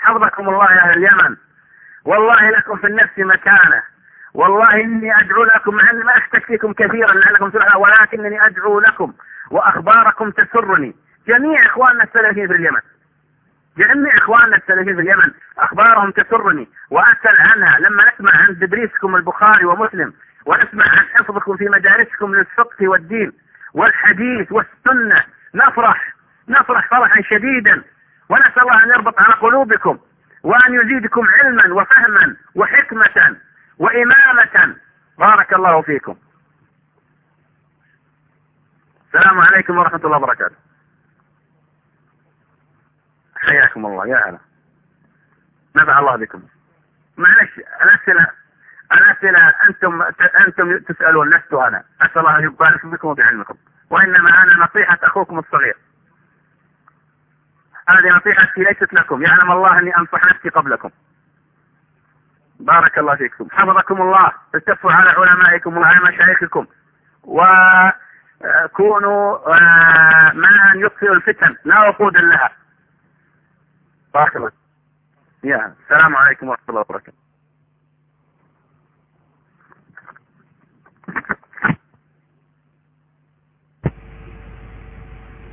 حفظكم الله يا أهل اليمن، والله لكم في النفس مكانة، والله إني أدعو لكم مع أني ما أشتك فيكم كثيرا لعلكم تسمعون، ولكنني أدعو لكم وأخباركم تسرني. جميع إخواننا السلفيين في اليمن، جميع إخواننا السلفيين في اليمن أخبارهم تسرني وأسأل عنها. لما نسمع عن تدريسكم البخاري ومسلم، ونسمع عن حفظكم في مدارسكم للفقه والدين والحديث والسنة، نفرح نفرح فرحا شديدا، ونسأل الله أن يربط على قلوبكم وأن يزيدكم علما وفهما وحكمة وإمامة. بارك الله فيكم. السلام عليكم ورحمة الله وبركاته. حياكم الله يا هلا، نفع الله بكم. معلش الأسئلة الأسئلة أنتم أنتم تسألون، لست أنا. أسأل الله أن يبارك بكم وبعلمكم، وإنما أنا نصيحة أخوكم الصغير. هذه نصيحتي ليست لكم، يعلم الله أني أنصح نفسي قبلكم. بارك الله فيكم، حفظكم الله. التفوا على علمائكم وعلى مشايخكم، وكونوا ماء يطفئ الفتن لا وقودا لها. بارك الله. يا السلام عليكم ورحمة الله وبركاته.